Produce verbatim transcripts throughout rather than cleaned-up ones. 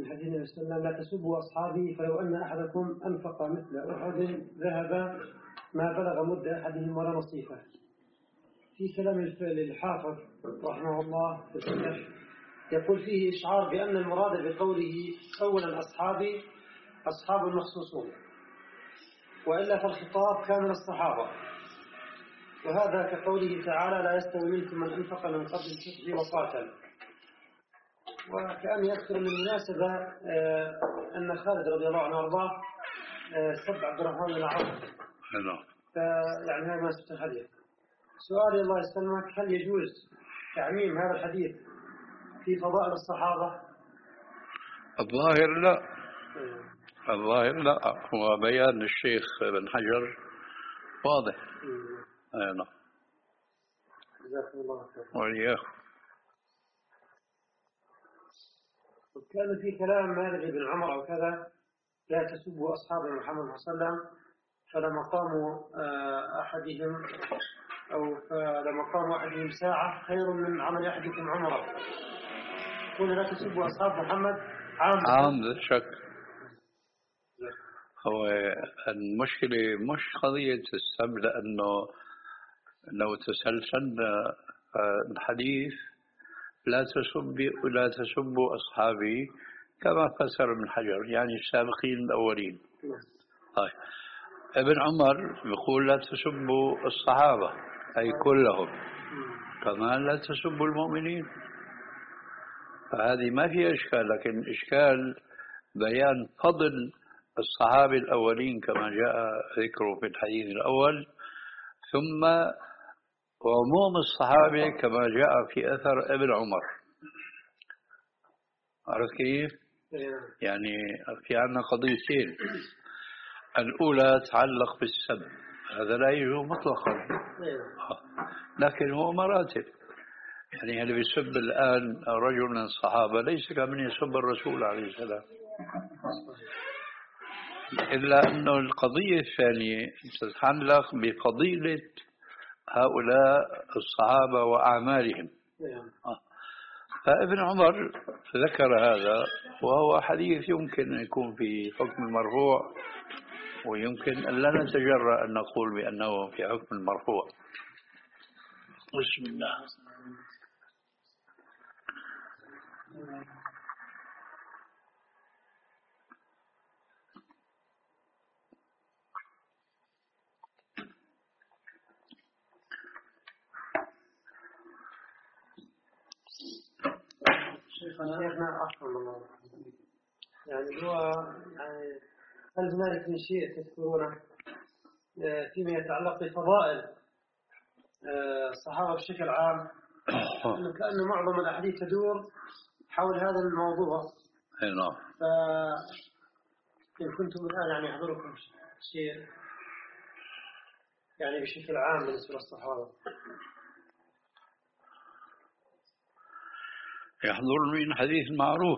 من حديث النبي صلى الله عليه وسلم لا تسبوا أصحابي فلو أن أحدكم أنفق مثل أحد ذهب ما بلغ مد أحدهم ولا نصيفه. في كلام الحافظ رحمه الله في الفتح يقول فيه إشعار بأن المراد بقوله أولا أصحابي أصحاب مخصوصون، وإلا فالخطاب كان للصحابة، وهذا كقوله تعالى لا يستوي منكم من أنفق من قبل الفتح وقاتل. وكأن يذكر من المناسبة أن خالد رضي الله عنه وارضاه سب عبد الرحمن بن عوف، يعني هذا ما سبت الحديث. سؤالي الله يسلمك، هل يجوز تعميم هذا الحديث في فضائل الصحابة؟ الظاهر لا، الظاهر لا، هو بيان الشيخ بن حجر واضح. أي نعم. جزاكم الله خير. وإياكم. وكان في كلام مالك بن عمر أو كذا لا تسبوا أصحاب محمد صلى الله عليه وسلم فلمقام أحدهم أو فلمقام أحدهم ساعة خير من عمل أحدكم عمره. يقول لا تسبوا أصحاب محمد عام عام لا شك. هو المشكلة مش قضية السب، لأنه لو تسلسلنا الحديث لا تسبوا لا تسبوا أصحابي كما فسر ابن حجر، يعني السابقين الأولين. طيب ابن عمر يقول لا تسبوا الصحابة أي كلهم، كمان لا تسبوا المؤمنين، فهذه ما فيها إشكال. لكن إشكال بيان فضل الصحابة الأولين كما جاء ذكره في الحديث الأول، ثم وعموم الصحابة كما جاء في أثر ابن عمر. عرفت كيف؟ يعني في عندنا قضيتين، الأولى تتعلق بالسب، هذا لا يجوز مطلقا، لكن هو مراتب. يعني اللي بيسب الآن رجل من الصحابة ليس كمن يسب الرسول عليه السلام، إلا أنه القضية الثانية تتعلق بفضيلة هؤلاء الصحابة وأعمالهم. فابن عمر ذكر هذا، وهو حديث يمكن أن يكون في حكم المرفوع، ويمكن أن لا نتجرأ أن نقول بأنه في حكم المرفوع. بسم الله. شيخنا أحسن الله، يعني هو يعني هل هنالك من شيء تذكرونه فيما يتعلق بفضائل الصحابة بشكل عام؟ إنه كأنه معظم الأحاديث تدور حول هذا الموضوع. نعم. فإن كنتم الآن يعني يحضركم شيء يعني بشكل عام بالنسبة للصحابة. يحضر من حديث معروف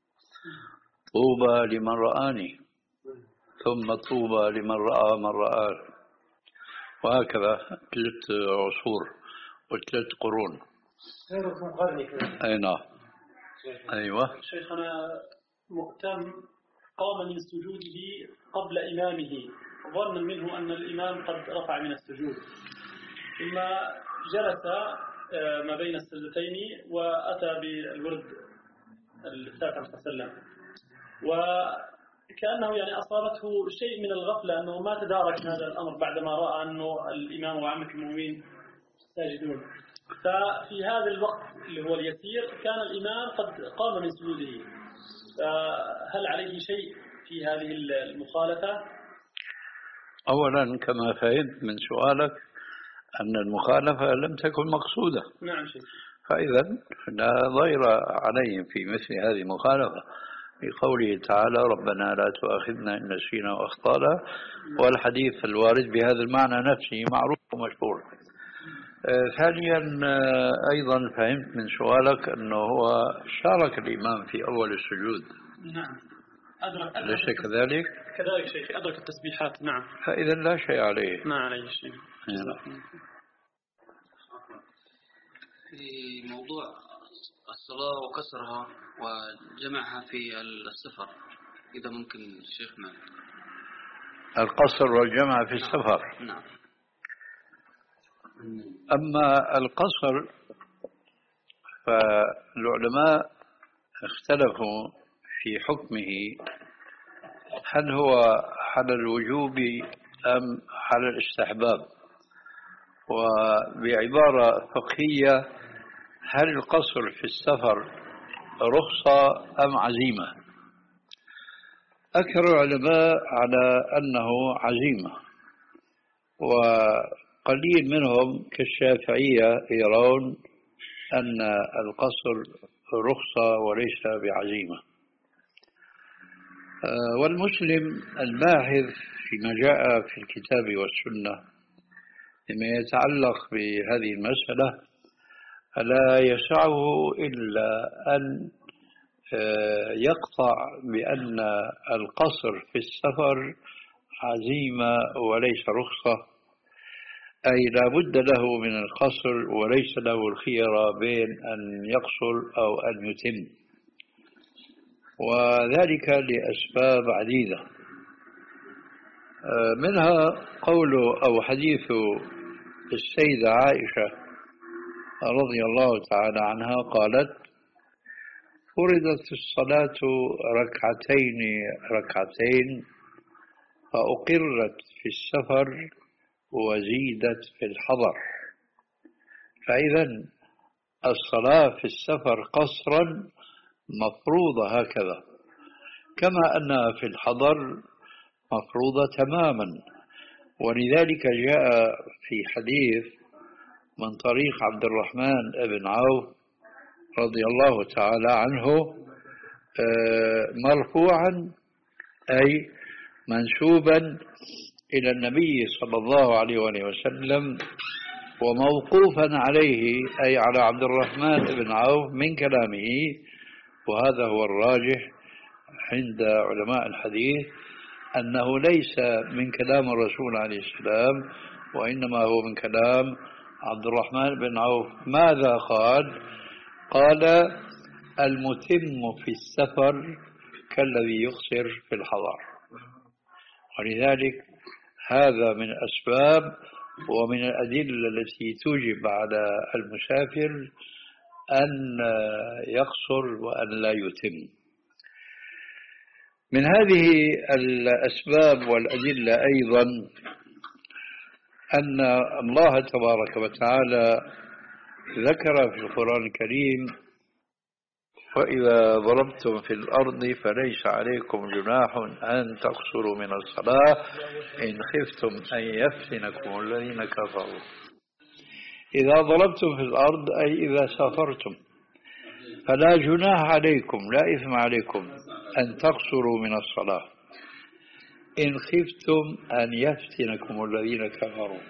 طوبى لمن رآني ثم طوبى لمن رأى من رآه، وهكذا ثلاث عصور وثلاث قرون. خيركم قرني. أي نعم. أيوة. شيخنا مؤتم قام من سجوده قبل إمامه ظنا منه أن الإمام قد رفع من السجود، ثم جلس ما بين السجدتين وأتى بالورد الساعة صلى الله عليه وسلم، وكأنه يعني أصابته شيء من الغفلة أنه ما تدارك هذا الأمر بعدما رأى أنه الإمام وعامة المؤمنين ساجدون. ففي هذا الوقت اللي هو اليسير كان الإمام قد قام من سجوده، فهل عليه شيء في هذه المخالفة؟ أولا كما فهمت من سؤالك أن المخالفة لم تكن مقصودة. نعم شيخ. فإذا لا ضير عليهم في مثل هذه المخالفة، بقوله تعالى ربنا لا تؤاخذنا إن نسينا وأخطأنا، والحديث الوارد بهذا المعنى نفسه معروف ومشهور. آه ثانيا آه أيضا فهمت من سؤالك أنه هو شارك الإمام في أول السجود. نعم أدرك. أليس كذلك؟ كذلك شيخ، أدرك التسبيحات. نعم. فإذا لا شيء عليه. ما عليه شيء. في موضوع الصلاة وكسرها وجمعها في السفر إذا ممكن شيخنا. القصر والجمع في السفر. نعم. أما القصر فالعلماء اختلفوا في حكمه، هل هو على الوجوب أم على الاستحباب؟ وبعبارة فقهية، هل القصر في السفر رخصة أم عزيمة؟ أكثر العلماء على أنه عزيمة، وقليل منهم كالشافعية يرون أن القصر رخصة وليس بعزيمة. والمسلم الباحث فيما جاء في الكتاب والسنة لما يتعلق بهذه المسألة لا يسعه إلا أن يقطع بأن القصر في السفر عزيمة وليس رخصة، أي لا بد له من القصر وليس له الخيار بين أن يقصر أو أن يتم، وذلك لأسباب عديدة، منها قول أو حديث السيدة عائشة رضي الله تعالى عنها قالت: فرضت الصلاة ركعتين ركعتين فأقرت في السفر وزيدت في الحضر. فإذا الصلاة في السفر قصرا مفروضة هكذا، كما أنها في الحضر مفروضة تماما. ولذلك جاء في حديث من طريق عبد الرحمن بن عوف رضي الله تعالى عنه مرفوعا أي منسوبا إلى النبي صلى الله عليه وسلم، وموقوفا عليه أي على عبد الرحمن بن عوف من كلامه، وهذا هو الراجح عند علماء الحديث أنه ليس من كلام الرسول عليه السلام، وإنما هو من كلام عبد الرحمن بن عوف. ماذا قال؟ قال: المتم في السفر كالذي يقصر في الحضر. ولذلك هذا من أسباب ومن الأدلة التي توجب على المسافر أن يقصر وأن لا يتم. من هذه الأسباب والأدلة أيضا أن الله تبارك وتعالى ذكر في القرآن الكريم: وإذا ضربتم في الأرض فليس عليكم جناح أن تقصروا من الصلاة إن خفتم أن يفتنكم الذين كفروا. إذا ضربتم في الأرض أي إذا سافرتم، فلا جناح عليكم، لا إثم عليكم أن تقصروا من الصلاة إن خفتم أن يفتنكم الذين كفروا.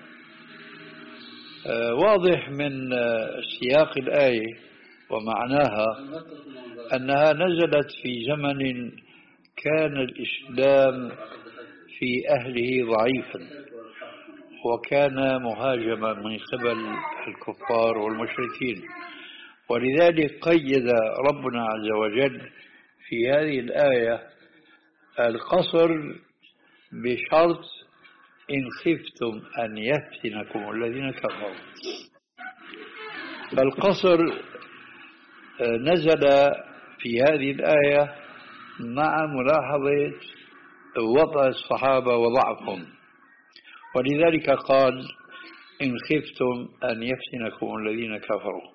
آه واضح من آه سياق الآية ومعناها أنها نزلت في زمن كان الإسلام في أهله ضعيفا، وكان مهاجما من قبل الكفار والمشركين. ولذلك قيد ربنا عز وجل في هذه الآية القصر بشرط إن خفتم أن يفتنكم الذين كفروا. فالقصر نزل في هذه الآية مع ملاحظة وضع الصحابة وضعفهم، ولذلك قال: إن خفتم أن يفتنكم الذين كفروا.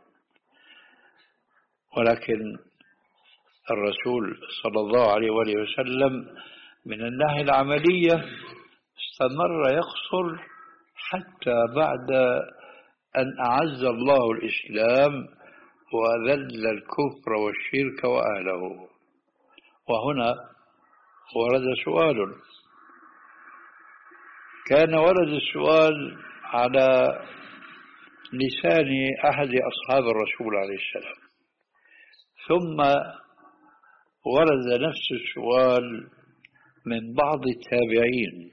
ولكن الرسول صلى الله عليه وآله وسلم من الناحية العملية استمر يقصر حتى بعد أن أعز الله الإسلام وأذل الكفر والشرك وأهله. وهنا ورد سؤال، كان ورد السؤال على لسان أحد أصحاب الرسول عليه السلام، ثم ورد نفس السؤال من بعض التابعين.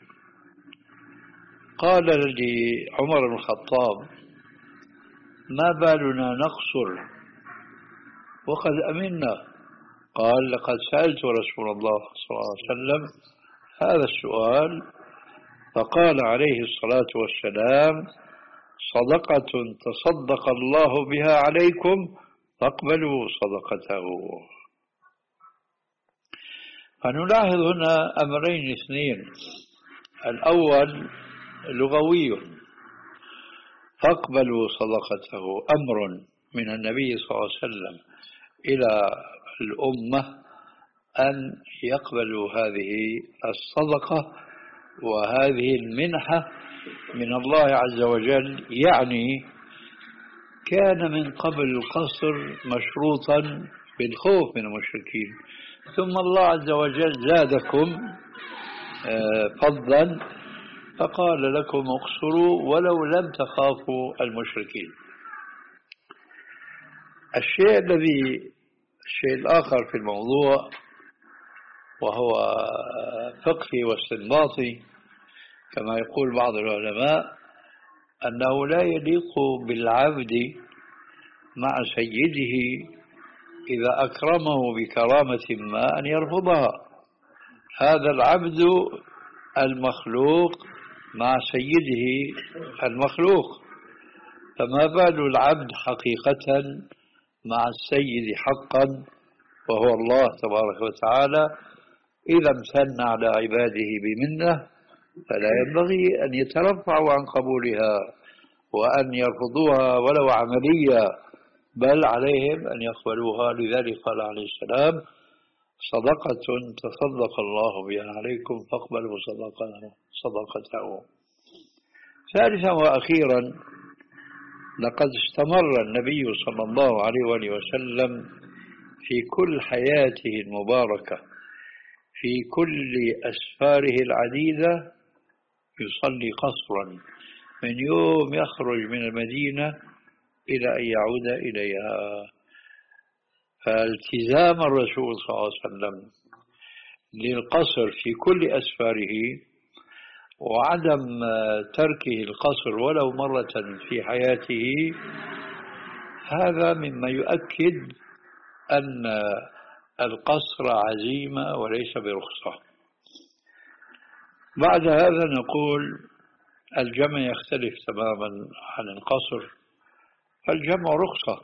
قال لعمر بن الخطاب: ما بالنا نقصر وقد أمنا. قال لقد سألت رسول الله صلى الله عليه وسلم هذا السؤال فقال عليه الصلاة والسلام صدقة تصدق الله بها عليكم فاقبلوا صدقته. فنلاحظ هنا أمرين اثنين. الأول لغوي، فاقبلوا صدقته أمر من النبي صلى الله عليه وسلم إلى الأمة أن يقبلوا هذه الصدقة وهذه المنحة من الله عز وجل. يعني كان من قبل القصر مشروطا بالخوف من المشركين، ثم الله عز وجل زادكم فضلا فقال لكم اقصروا ولو لم تخافوا المشركين. الشيء الذي الشيء الآخر في الموضوع وهو فقهي واستنباطي كما يقول بعض العلماء، أنه لا يليق بالعبد مع سيده إذا أكرمه بكرامة ما أن يرفضها. هذا العبد المخلوق مع سيده المخلوق، فما بال العبد حقيقة مع السيد حقا وهو الله تبارك وتعالى. إذا امتن على عباده بمنه فلا ينبغي أن يترفعوا عن قبولها وأن يرفضوها ولو عمليا، بل عليهم أن يقبلوها. لذلك قال عليه السلام صدقة تصدق الله بها عليكم فاقبلوا صدقته. ثالثا وأخيرا، لقد استمر النبي صلى الله عليه وآله وسلم في كل حياته المباركة في كل أسفاره العديدة يصلي قصرا من يوم يخرج من المدينة إلى أن يعود إليها. فالتزام الرسول صلى الله عليه وسلم للقصر في كل أسفاره وعدم تركه القصر ولو مرة في حياته هذا مما يؤكد أن القصر عزيمة وليس برخصة. بعد هذا نقول الجمع يختلف تماما عن القصر، فالجمع رخصة،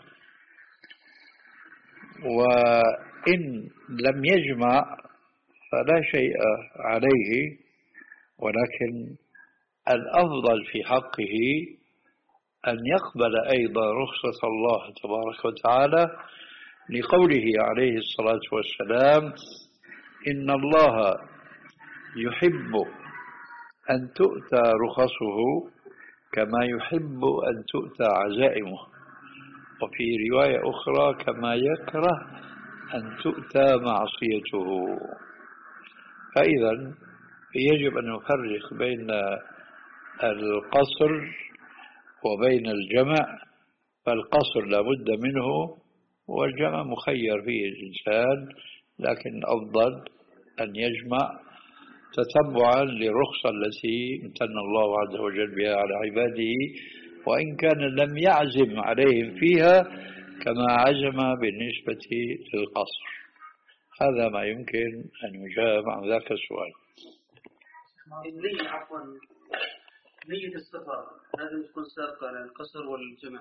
وإن لم يجمع فلا شيء عليه، ولكن الأفضل في حقه أن يقبل أيضا رخصة الله تبارك وتعالى لقوله عليه الصلاة والسلام إن الله يحب أن تؤتى رخصه كما يحب أن تؤتى عزائمه، وفي رواية أخرى كما يكره أن تؤتى معصيته. فإذا يجب أن نفرق بين القصر وبين الجمع، فالقصر لابد منه والجمع مخير فيه الإنسان، لكن الأفضل أن يجمع تتبعا للرخصة التي امتن الله عز وجل بها على عباده، وإن كان لم يعزم عليهم فيها كما عزم بالنسبة للقصر. هذا ما يمكن أن يجاب عن ذاك السؤال. النية عفوا نية السفر لازم تكون سابقة للقصر والجمع.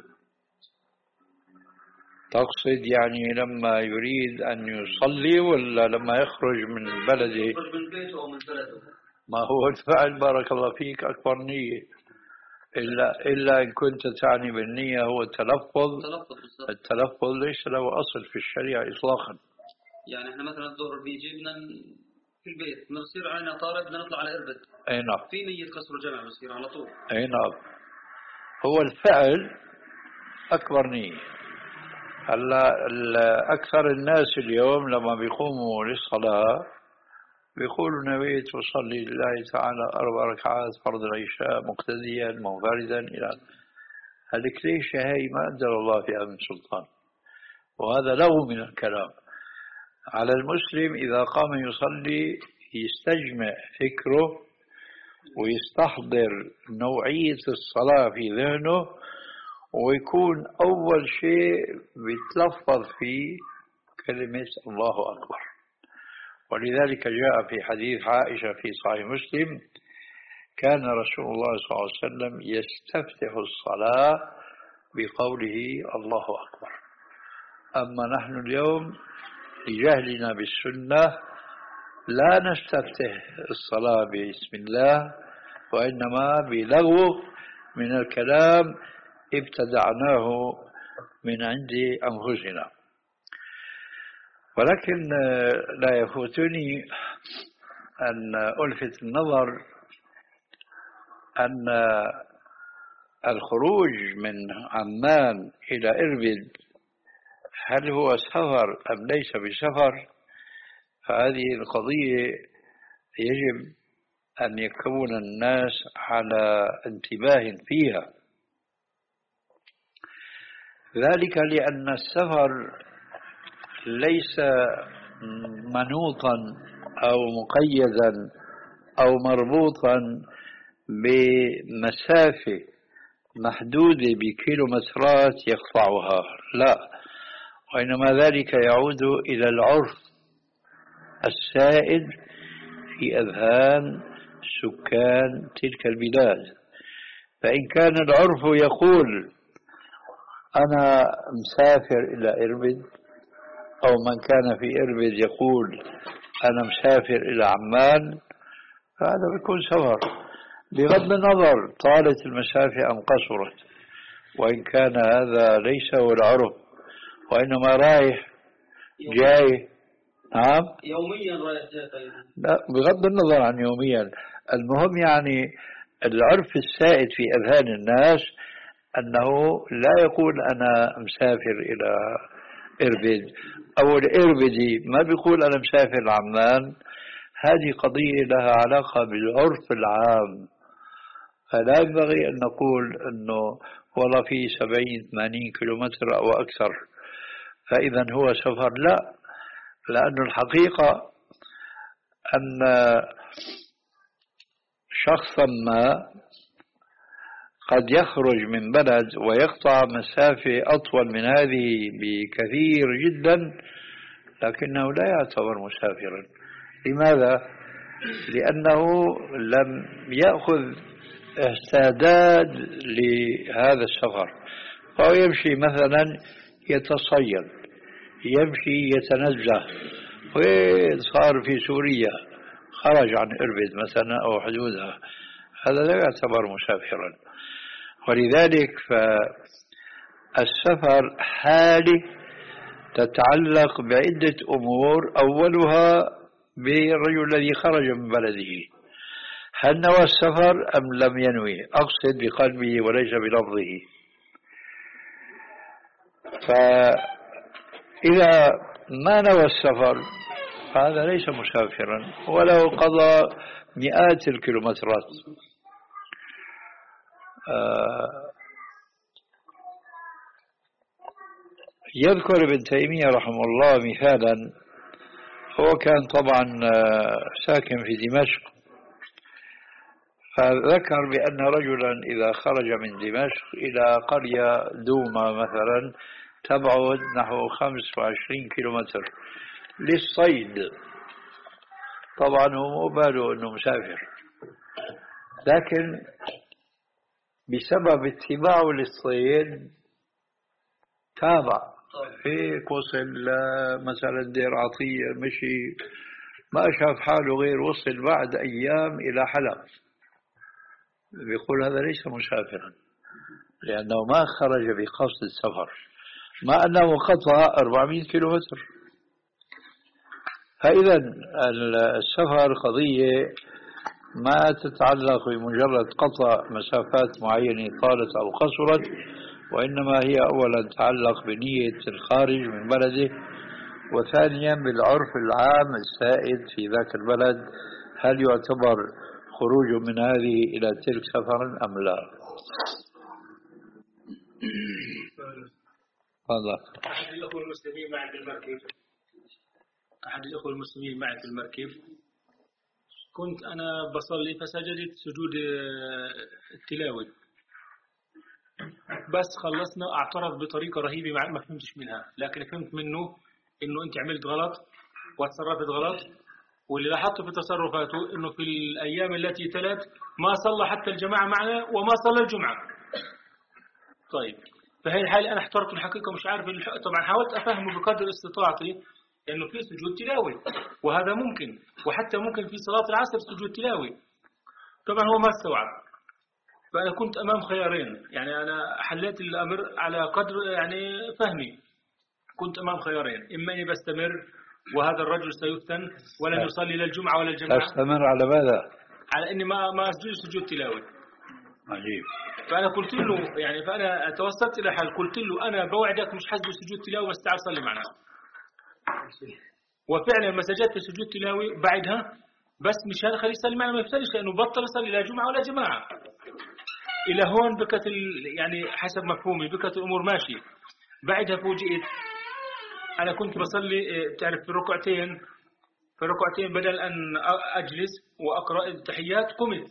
تقصد يعني لما يريد أن يصلي ولا لما يخرج من بلده؟ يخرج من بيته أو من بلده. ما هو الفعل بارك الله فيك أكبر نية، إلا إلا إن كنت تعني بالنية هو التلفظ. التلفظ ليس له أصل في الشريعة إطلاقا. يعني إحنا مثلا الظهر بيجي بدنا في البيت بنصير علينا طارق بدنا نطلع على إربد. أي نعم. في نية قصر الجمع بصير على طول. أي نعم. هو الفعل أكبر نية. هلا أكثر الناس اليوم لما بيقوموا للصلاة بيقولوا نويت وصلي لله تعالى أربع ركعات فرض العشاء مقتديا منفردا إلى هالكليشة. هاي ما أنزل الله فيها من سلطان، وهذا له من الكلام. على المسلم إذا قام يصلي يستجمع فكره ويستحضر نوعية الصلاة في ذهنه ويكون أول شيء بيتلفظ فيه كلمة الله أكبر. ولذلك جاء في حديث عائشة في صحيح مسلم: كان رسول الله صلى الله عليه وسلم يستفتح الصلاة بقوله الله أكبر. أما نحن اليوم لجهلنا بالسنة لا نستفتح الصلاة بسم الله، وإنما بلغو من الكلام ابتدعناه من عند أنفسنا. ولكن لا يفوتني أن ألفت النظر أن الخروج من عمان إلى إربد هل هو سفر أم ليس بسفر؟ فهذه القضية يجب أن يكون الناس على انتباه فيها، ذلك لأن السفر ليس منوطا أو مقيدا أو مربوطا بمسافة محدودة بكيلومترات يقطعها، لا، وإنما ذلك يعود إلى العرف السائد في أذهان سكان تلك البلاد. فإن كان العرف يقول أنا مسافر إلى إربد، أو من كان في إربد يقول أنا مسافر إلى عمان، فهذا بيكون سفر بغض النظر طالت المسافة أم قصرت، وإن كان هذا ليس هو العرف وإنما رايح جاي. نعم، يوميا رايح جاي. لا، بغض النظر عن يوميا، المهم يعني العرف السائد في أذهان الناس أنه لا يقول أنا مسافر إلى إربد، أو الإربدي ما بيقول أنا مسافر لعمان. هذه قضية لها علاقة بالعرف العام، فلا ينبغي أن نقول أنه والله في سبعين ثمانين كيلومتر أو أكثر فإذا هو سفر، لا، لأن الحقيقة أن شخصا ما قد يخرج من بلد ويقطع مسافة أطول من هذه بكثير جدا، لكنه لا يعتبر مسافرا. لماذا؟ لأنه لم يأخذ استعداد لهذا السفر، فهو يمشي مثلا يتصيد، يمشي يتنزه، وصار في سوريا خرج عن إربد مثلا أو حدودها، هذا لا يعتبر مسافرا. ولذلك فالسفر حالة تتعلق بعدة أمور، أولها بالرجل الذي خرج من بلده، هل نوى السفر أم لم ينوي؟ أقصد بقلبه وليس بلفظه. فإذا ما نوى السفر فهذا ليس مسافرا ولو قضى مئات الكيلومترات. يذكر ابن تيمية رحمه الله مثالا، هو كان طبعا ساكن في دمشق، فذكر بأن رجلا إذا خرج من دمشق إلى قرية دوما مثلا تبعد نحو خمس وعشرين كيلومتر للصيد، طبعا هو باله أنه مسافر، لكن بسبب اتباعه للصيد تابع هيك، وصل مثلا دير عطية، مشي ما شاف حاله غير وصل بعد أيام إلى حلب، بيقول هذا ليس مسافرا لأنه ما خرج بقصد السفر، مع أنه قطع أربعمائة كيلومتر. فإذا السفر قضية ما تتعلق بمجرد قطع مسافات معينة طالت أو قصرت، وإنما هي أولا تتعلق بنية الخارج من بلده، وثانيا بالعرف العام السائد في ذاك البلد، هل يعتبر خروج من هذه إلى تلك سفرا أم لا؟ هذا أحد الأخوة المسلمين معي في المركب أحد الأخوة المسلمين معي في المركب كنت أنا بصلي فسجدت سجود التلاوة، بس خلصنا اعترض بطريقة رهيبة ما فهمتش منها، لكن فهمت منه إنه أنت عملت غلط وتصرفت غلط، واللي لاحظته في تصرفاته إنه في الأيام التي تلت ما صلى حتى الجماعة معنا وما صلى الجمعة. طيب فهي الحالة أنا احترت الحقيقة مش عارف الحق. طبعا حاولت أفهمه بقدر استطاعتي إنه في سجود تلاوي وهذا ممكن، وحتى ممكن في صلاة العصر سجود تلاوي. طبعا هو ما استوعب، فأنا كنت أمام خيارين، يعني أنا حليت الأمر على قدر يعني فهمي. كنت أمام خيارين، إما أني بستمر وهذا الرجل سيفتن ولن يصلي للجمعة ولا الجماعة. تستمر على ماذا؟ على إني ما ما أسجد سجود تلاوي. عجيب. فأنا قلت له يعني فأنا توصلت إلى حل، قلت له أنا بوعدك مش حسجد سجود تلاوي بس تعال صلي معنا. وفعلا ما سجدت سجود تلاوي بعدها، بس مشان خليه يصلي معنا ما يفتلش، لأنه بطل يصلي لا جمعة ولا جماعة. إلى هون بكت يعني حسب مفهومي بكت الأمور ماشي. بعدها فوجئت أنا كنت بصلي تعرف في ركعتين في ركعتين بدل أن أجلس وأقرأ التحيات قمت،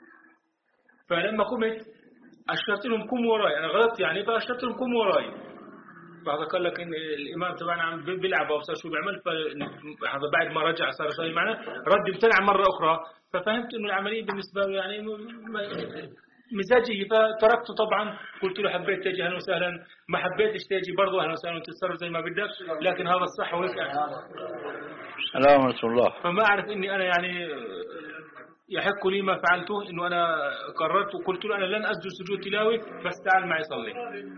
فلما قمت أشرت لهم قوموا وراي، أنا غلطت يعني فأشرت لهم قوموا وراي. فهذا قال لك إن الإمام تبعنا عم بيلعب أو صار شو بيعمل، فهذا بعد ما رجع صار شيء معنا رد امتنع مرة أخرى، ففهمت إنه العملية بالنسبة له يعني مزاجي، فتركته. طبعا قلت له حبيت تجي أهلا وسهلا، ما حبيتش تجي برضه أهلا وسهلا وتتصرف زي ما بدك، لكن هذا الصح وهيك يعني. سلامة الله. فما أعرف إني أنا يعني يحق لي ما فعلته، إنه أنا قررت وقلت له أنا لن أسجد سجود تلاوي بس تعال معي صلي.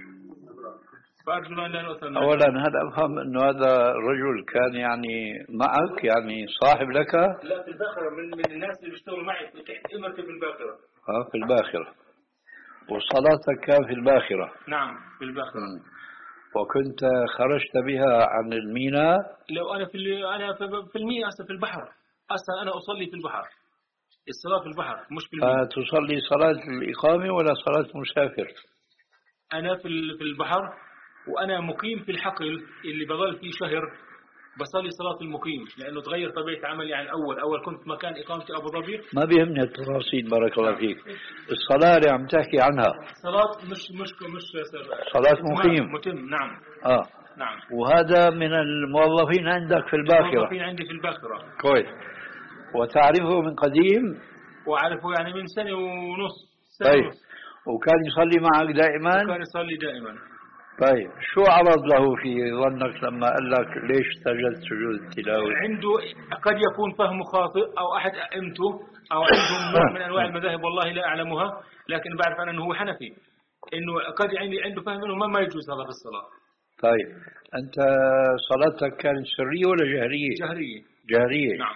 فأرجو أن لا نؤثر. أولا هل أفهم أنه هذا الرجل كان يعني معك يعني صاحب لك؟ لا في الباخرة، من من الناس اللي بيشتغلوا معي تحت إمرتي في الباخرة. اه في الباخرة. وصلاتك كان في الباخرة؟ نعم في الباخرة. م. وكنت خرجت بها عن الميناء؟ لو أنا في أنا في الميناء أصلا في البحر، أصلا أنا أصلي في البحر، الصلاة في البحر مش في الميناء. فتصلي صلاة الإقامة ولا صلاة مسافر؟ أنا في في البحر وأنا مقيم في الحقل اللي بظل فيه شهر بصلي صلاة المقيم، لأنه تغير طبيعة عملي عن أول. أول كنت مكان إقامتي أبو ظبي. ما بيهمني التفاصيل بارك الله فيك. الصلاة اللي عم تحكي عنها صلاة مش مش مش صلاة مقيم. متم. نعم. آه. نعم. وهذا من الموظفين عندك في الباخرة؟ الموظفين عندي في الباخرة. كويس. وتعرفه من قديم؟ وأعرفه يعني من سنة ونص. سنة طيب. ونص. وكان يصلي معك دائما؟ وكان يصلي دائما. طيب شو عرض له في ظنك لما قال لك ليش سجدت سجود التلاوة؟ عنده قد يكون فهم خاطئ أو أحد أئمته أو عندهم نوع من أنواع المذاهب والله لا أعلمها، لكن بعرف أنا أنه هو حنفي، إنه قد عندي عنده فهم إنه ما ما يجوز هذا في الصلاة. طيب أنت صلاتك كانت سرية ولا جهرية؟ جهرية. جهرية. نعم.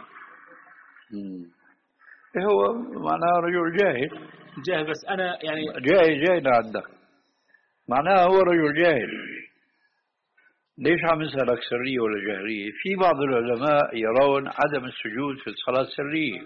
مم. هو معناه رجل جاهل. جاهل بس أنا يعني جاهل جاهل عندك، معناه هو رجل جاهل. ليش عم يسألك سرية ولا جهرية؟ في بعض العلماء يرون عدم السجود في الصلاة السرية.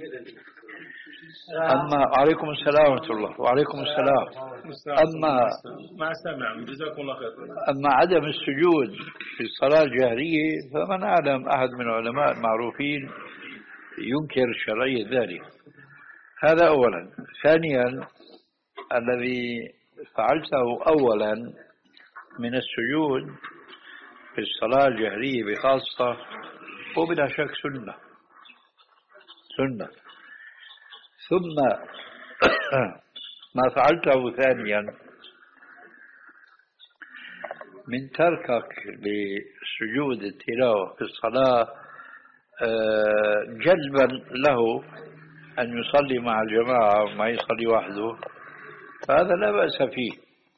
أما عليكم السلام ورحمة الله. وعليكم السلام. أما مع السلامة جزاكم الله خير. أما عدم السجود في الصلاة الجهرية فمن أعلم أحد من العلماء المعروفين ينكر شرعية ذلك. هذا أولا. ثانيا الذي فعلته أولا من السجود في الصلاة الجهرية بخاصة هو بلا شك سنة سنة ثم ما فعلته ثانيا من تركك لسجود التلاوة في الصلاة جلبا له أن يصلي مع الجماعة وما يصلي وحده، فهذا لا بأس فيه.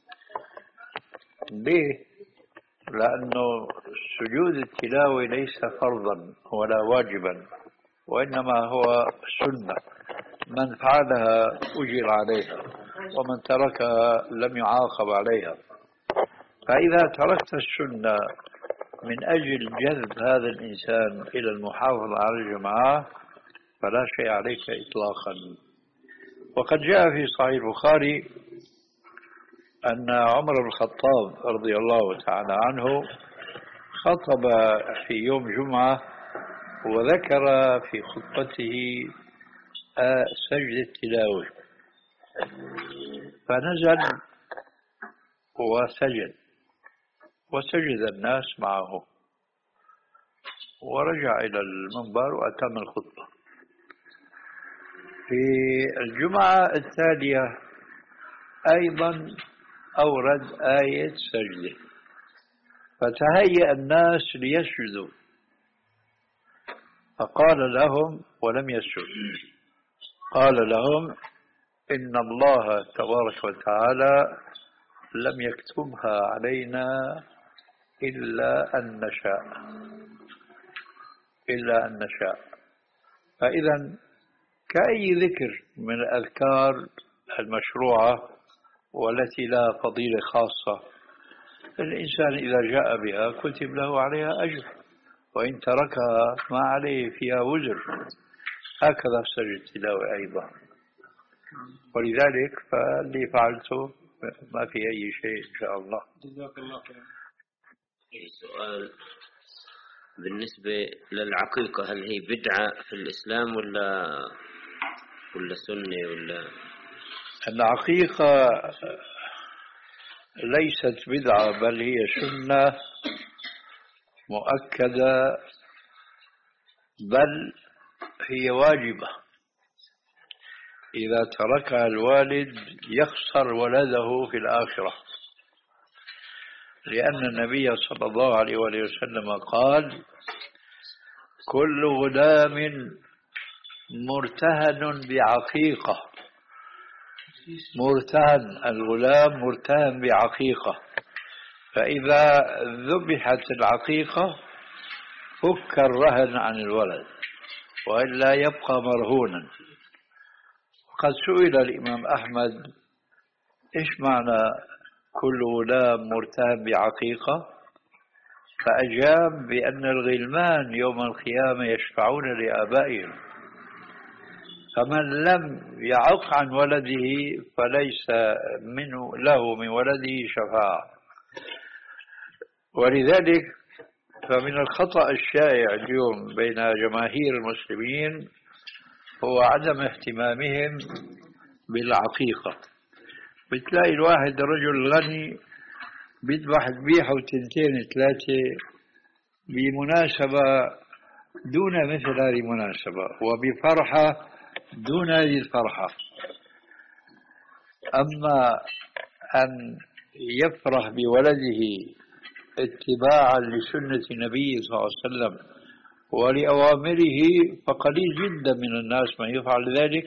ليه؟ لأنه سجود التلاوة ليس فرضا ولا واجبا، وإنما هو سنة، من فعلها أجر عليها ومن تركها لم يعاقب عليها. فإذا تركت السنة من أجل جذب هذا الإنسان إلى المحافظة على الجماعة فلا شيء عليك إطلاقا. وقد جاء في صحيح البخاري أن عمر بن الخطاب رضي الله تعالى عنه خطب في يوم جمعة وذكر في خطبته سجد التلاوة، فنزل وسجد، وسجد الناس معه، ورجع إلى المنبر وأتم الخطبة. في الجمعة التالية أيضا أورد آية سجدة، فتهيأ الناس ليسجدوا، فقال لهم ولم يسجد، قال لهم إن الله تبارك وتعالى لم يكتبها علينا إلا أن نشاء، إلا أن نشاء. فإذا كأي ذكر من الأذكار المشروعة والتي لا فضيلة خاصة، الإنسان إذا جاء بها كتب له عليها أجر، وإن تركها ما عليه فيها وزر. هكذا سجد التلاوة أيضا. ولذلك فاللي فعلته ما في أي شيء إن شاء الله. جزاك الله خير. سؤال بالنسبة للعقيقة، هل هي بدعة في الإسلام ولا ولا سنة ولا؟ العقيقة ليست بدعة، بل هي سنة مؤكدة، بل هي واجبة. إذا تركها الوالد يخسر ولده في الآخرة، لأن النبي صلى الله عليه وسلم قال: كل غلام مرتهن بعقيقة. مرتهن، الغلام مرتهن بعقيقة، فإذا ذبحت العقيقة فك الرهن عن الولد وإلا يبقى مرهونا. قد سئل الإمام أحمد: إيش معنى كل غلام مرتهن بعقيقة؟ فأجاب بأن الغلمان يوم القيامة يشفعون لآبائهم، فمن لم يعق عن ولده فليس منه له من ولده شفاعة. ولذلك فمن الخطأ الشائع اليوم بين جماهير المسلمين هو عدم اهتمامهم بالعقيقة. بتلاقي الواحد رجل غني بيذبح ذبيحة وتنتين ثلاثة بمناسبة دون مثل هذه المناسبة، وبفرحة دون هذه الفرحة. أما أن يفرح بولده اتباعا لسنة النبي صلى الله عليه وسلم ولأوامره فقليل جدا من الناس من يفعل ذلك.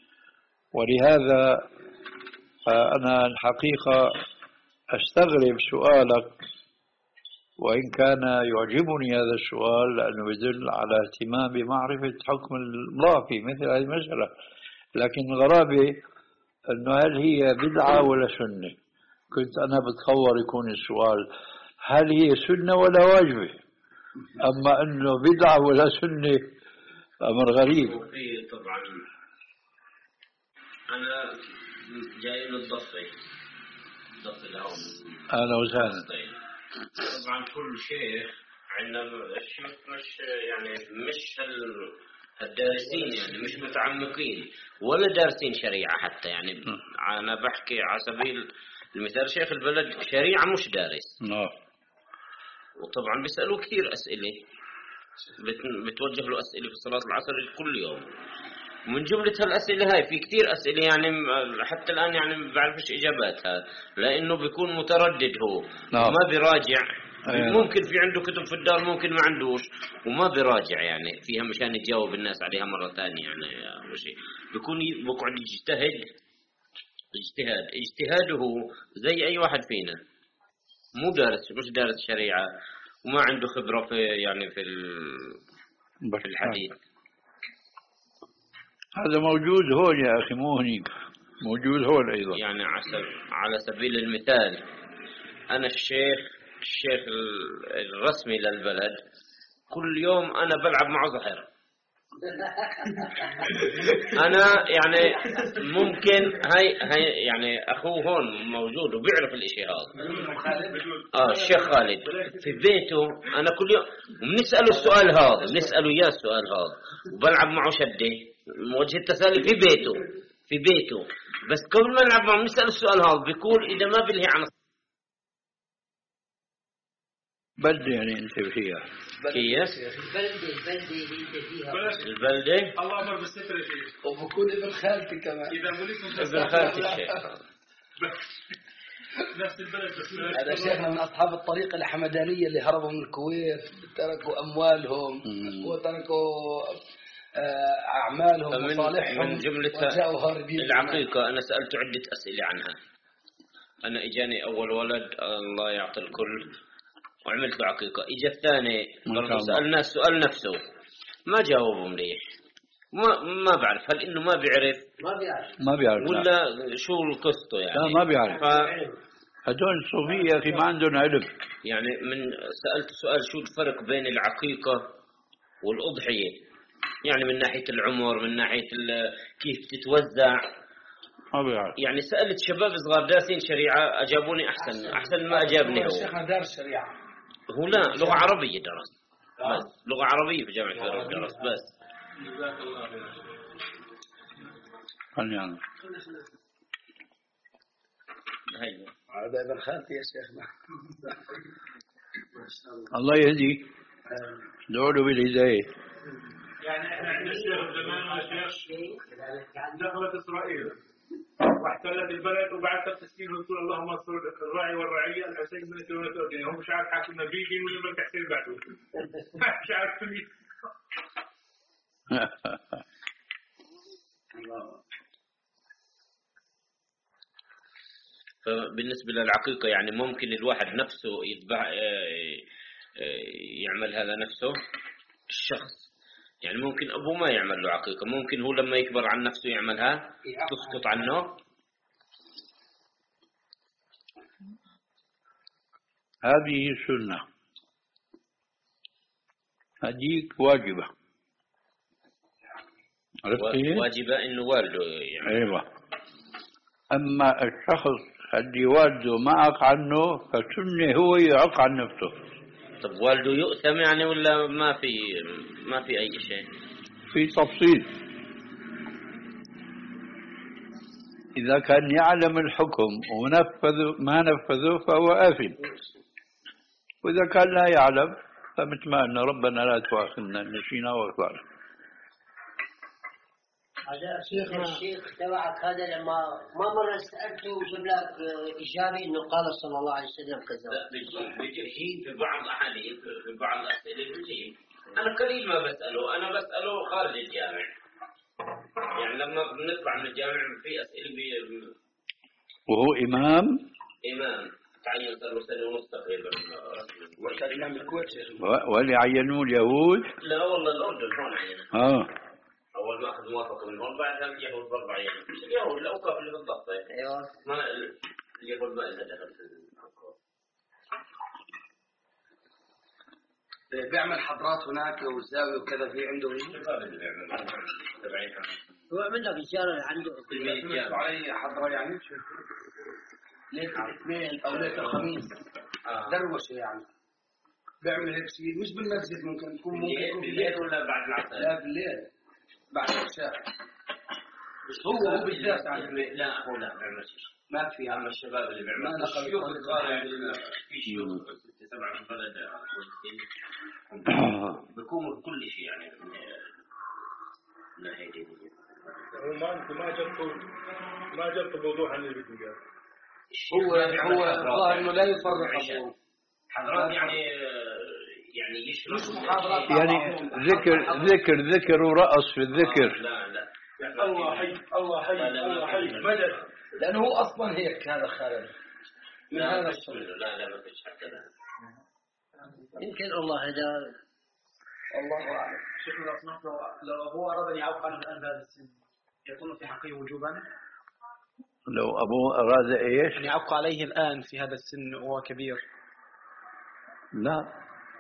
ولهذا أنا الحقيقة أستغرب سؤالك، وإن كان يعجبني هذا السؤال لأنه يدل على اهتمام بمعرفة حكم الله في مثل هذه المسألة، لكن غرابة أنه هل هي بدعة ولا سنة؟ كنت أنا بتصور يكون السؤال هل هي سنة ولا واجبة، أما أنه بدعة ولا سنة أمر غريب. طبعا أنا جاي من الضفة، الضفة الهون. أهلا وسهلا. طبعا كل شيخ عندنا الشيوخ مش يعني مش هالدارسين، يعني مش متعمقين ولا دارسين شريعة حتى. يعني أنا بحكي على سبيل المثال شيخ البلد شريعة مش دارس، وطبعا بيسألوا كثير أسئلة، بتوجه له أسئلة في صلاة العصر كل يوم. من جملة هالأسئلة هاي في كثير أسئلة يعني حتى الآن يعني ما بعرفش إجاباتها، لأنه بيكون متردد هو وما بيراجع. ممكن في عنده كتب في الدار، ممكن ما عندوش وما بيراجع يعني فيها مشان يجاوب الناس عليها مرة ثانية. يعني شيء بيكون بقعد يجتهد اجتهاد اجتهاده زي أي واحد فينا، مو دارس مش دارس شريعة وما عنده خبرة في يعني في في الحديث. هذا موجود هون يا أخي، مو هنيك، موجود هون أيضا. يعني على سبيل المثال أنا الشيخ الشيخ الرسمي للبلد كل يوم أنا بلعب معه زهر. أنا يعني ممكن هاي هاي يعني أخوه هون موجود وبيعرف الإشي هذا. آه الشيخ خالد في بيته أنا كل يوم بنسأله السؤال هذا، بنسأله إياه السؤال هذا وبلعب معه شدة وجه التسالي في بيته في بيته بس قبل ما نلعب معه بنسأل السؤال هذا بيقول إذا ما بلهي عن بلدة يعني أنت فيها كيف؟ البلدة البلدة اللي انت فيها. البلدة الله أمر بالستر يا شيخ. وبكون ابن خالتي كمان. إذا قلت ابن خالتي الشيخ. نفس البلد بس. هذا شيخنا من أصحاب الطريقة الحمدانية اللي هربوا من الكويت تركوا أموالهم وتركوا أعمالهم وصالحهم من جملة العقيقة. أنا سألت عدة أسئلة عنها. أنا إجاني أول ولد الله يعطي الكل وعملت له عقيقة. إجا الثاني برضو سألنا السؤال نفسه ما جاوبهم ليش ما ما بعرف هل إنه ما بيعرف ما بيعرف ما بيعرف ولا لا. شو القصة يعني لا ما بيعرف ف... هدول الصوفية يا أخي ما عندهم علم. يعني من سألت سؤال شو الفرق بين العقيقة والأضحية يعني من ناحية العمر من ناحية كيف تتوزع ما بيعرف. يعني سألت شباب صغار دارسين شريعة أجابوني أحسن أحسن ما أجابني هو. شيخنا دارس شريعة. هو لا لغة عربية درس بس لغة عربية في جامعة فاروق درس بس. جزاك الله خير. خلينا هاي هذا ابن خالتي يا شيخنا. الله يهدي دعوا بالهداية. يعني احنا عندنا الشيخ زمان والشيخ دخلت اسرائيل واحتلت البلد وبعد ثلاث سنين يقول اللهم انصر الراعي والرعيه الحسين بن كيلومتر هم مش عارف حاكمنا بيجي ولا الملك حسين بعده مش عارف مين. فبالنسبة للعقيقة يعني ممكن الواحد نفسه يتبع يعمل هذا نفسه الشخص يعني ممكن أبوه ما يعمل له عقيقة ممكن هو لما يكبر عن نفسه يعملها تسقط عنه. هذه سنة هديك واجبة واجبة إنه والده يعني. أيوة. أما الشخص اللي والده ما عق عنه فسنة هو يعق عن نفسه. طب والده يؤثم يعني ولا ما في ما في أي شيء؟ في تفصيل. إذا كان يعلم الحكم ونفذ ما نفذه فهو آثم وإذا كان لا يعلم فمثل ما أن ربنا لا تؤاخذنا نسينا وأخطأنا. هذا الشيخ الشيخ تبعك هذا لما ما مرة سألته وجاب لك إجابة إنه قال صلى الله عليه وسلم كذا. لا بيجي بيجي في بعض الأحاديث في بعض الأسئلة بيجي. أنا قليل ما بسأله أنا بسأله خارج الجامع. يعني لما بنطلع من الجامع في أسئلة بي وهو إمام. إمام تعين صار له سنة ونص تقريبا. وكان إمام الكويت. واللي عينوه اليهود؟ لا والله الأردن هون عينه. آه. أول ما أخذ موافقة من هون بعدها اليهود بأربع أيام. اليهود الأوقاف اللي بالضبط. أيوة. ما اليهود ما إلها دخل في الأوقاف. بيعمل حضرات هناك والزاوية وكذا في عنده. هو عمل لك إشارة عنده. في عليه حضرة يعني. ليلة الاثنين أو ليلة الخميس. دروشة يعني. بيعمل هيك شيء مش بالمسجد ممكن تكون ممكن بالليل ولا بعد العصر؟ لا بالليل. بعد العشاء. هو هو بالذات يعني. لا هو لا بيعمل شيء. ما في أما الشباب اللي بيعملوا الشيوخ الصغار يعني في شيوخ ست سبع من بلد بيقوموا بكل شيء يعني من ناحية دينية. ما أنت ما جبت ما جبت بوضوح عن اللي بتقول. هو هو الظاهر إنه لا يفرق حضرات يعني يعني يشرح محاضرات يعني ذكر ذكر ذكر ورقص في الذكر. لا لا الله حي الله حي الله حي مدد. لأنه هو أصلا هيك هذا خالد من هذا الشيء. لا لا ما فيش حتى لا. يمكن الله هداه. الله أعلم. شيخ لو سمحت لو هو أراد أن يعوق عنه الآن بهذا السن يكون في حقه وجوبا؟ لو أبوه أراد إيش؟ أن يعوق عليه الآن في هذا السن وهو كبير. لا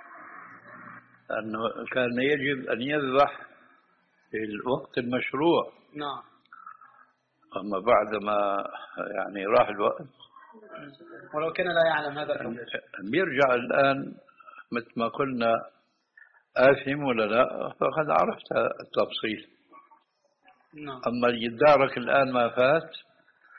أنه كان يجب أن يذبح في الوقت المشروع. نعم. أما بعد ما يعني راح الوقت ولو كان لا يعلم هذا الأمر بيرجع الآن مثل ما قلنا آثم ولا لا فقد عرفت التفصيل. نعم. أما يدارك الآن ما فات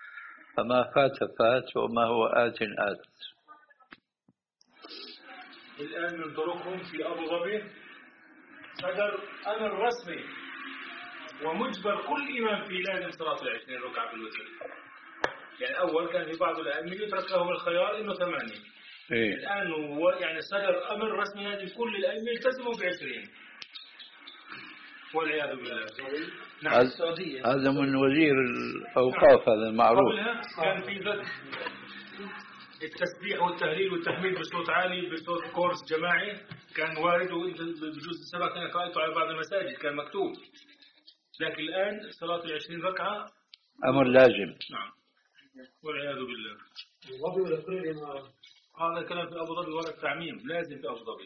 فما فات فات وما هو آت آت. الآن من طرقهم في أبو ظبي صدر أمر رسمي ومجبر كل إمام في لازم صلاة العشرين ركعة في الوتر. يعني أول كان في بعض الأئمة يترك لهم الخيار إنه ثمانية. إيه؟ الآن هو يعني صدر أمر رسمي لازم كل الأئمة يلتزموا بعشرين. والعياذ بالله. نعم. السعودية هذا من وزير الأوقاف. نعم. هذا المعروف. قبلها كان في ذات التسبيح والتهليل والتحميد بصوت عالي بصوت كورس جماعي كان وارد، وبجوز السبع كان قرأته على بعض المساجد كان مكتوب. لكن الآن صلاة العشرين ركعة أمر لازم. نعم. والعياذ بالله. ولا هذا كلام في أبو ظبي ولا التعميم، لازم في أبو ظبي.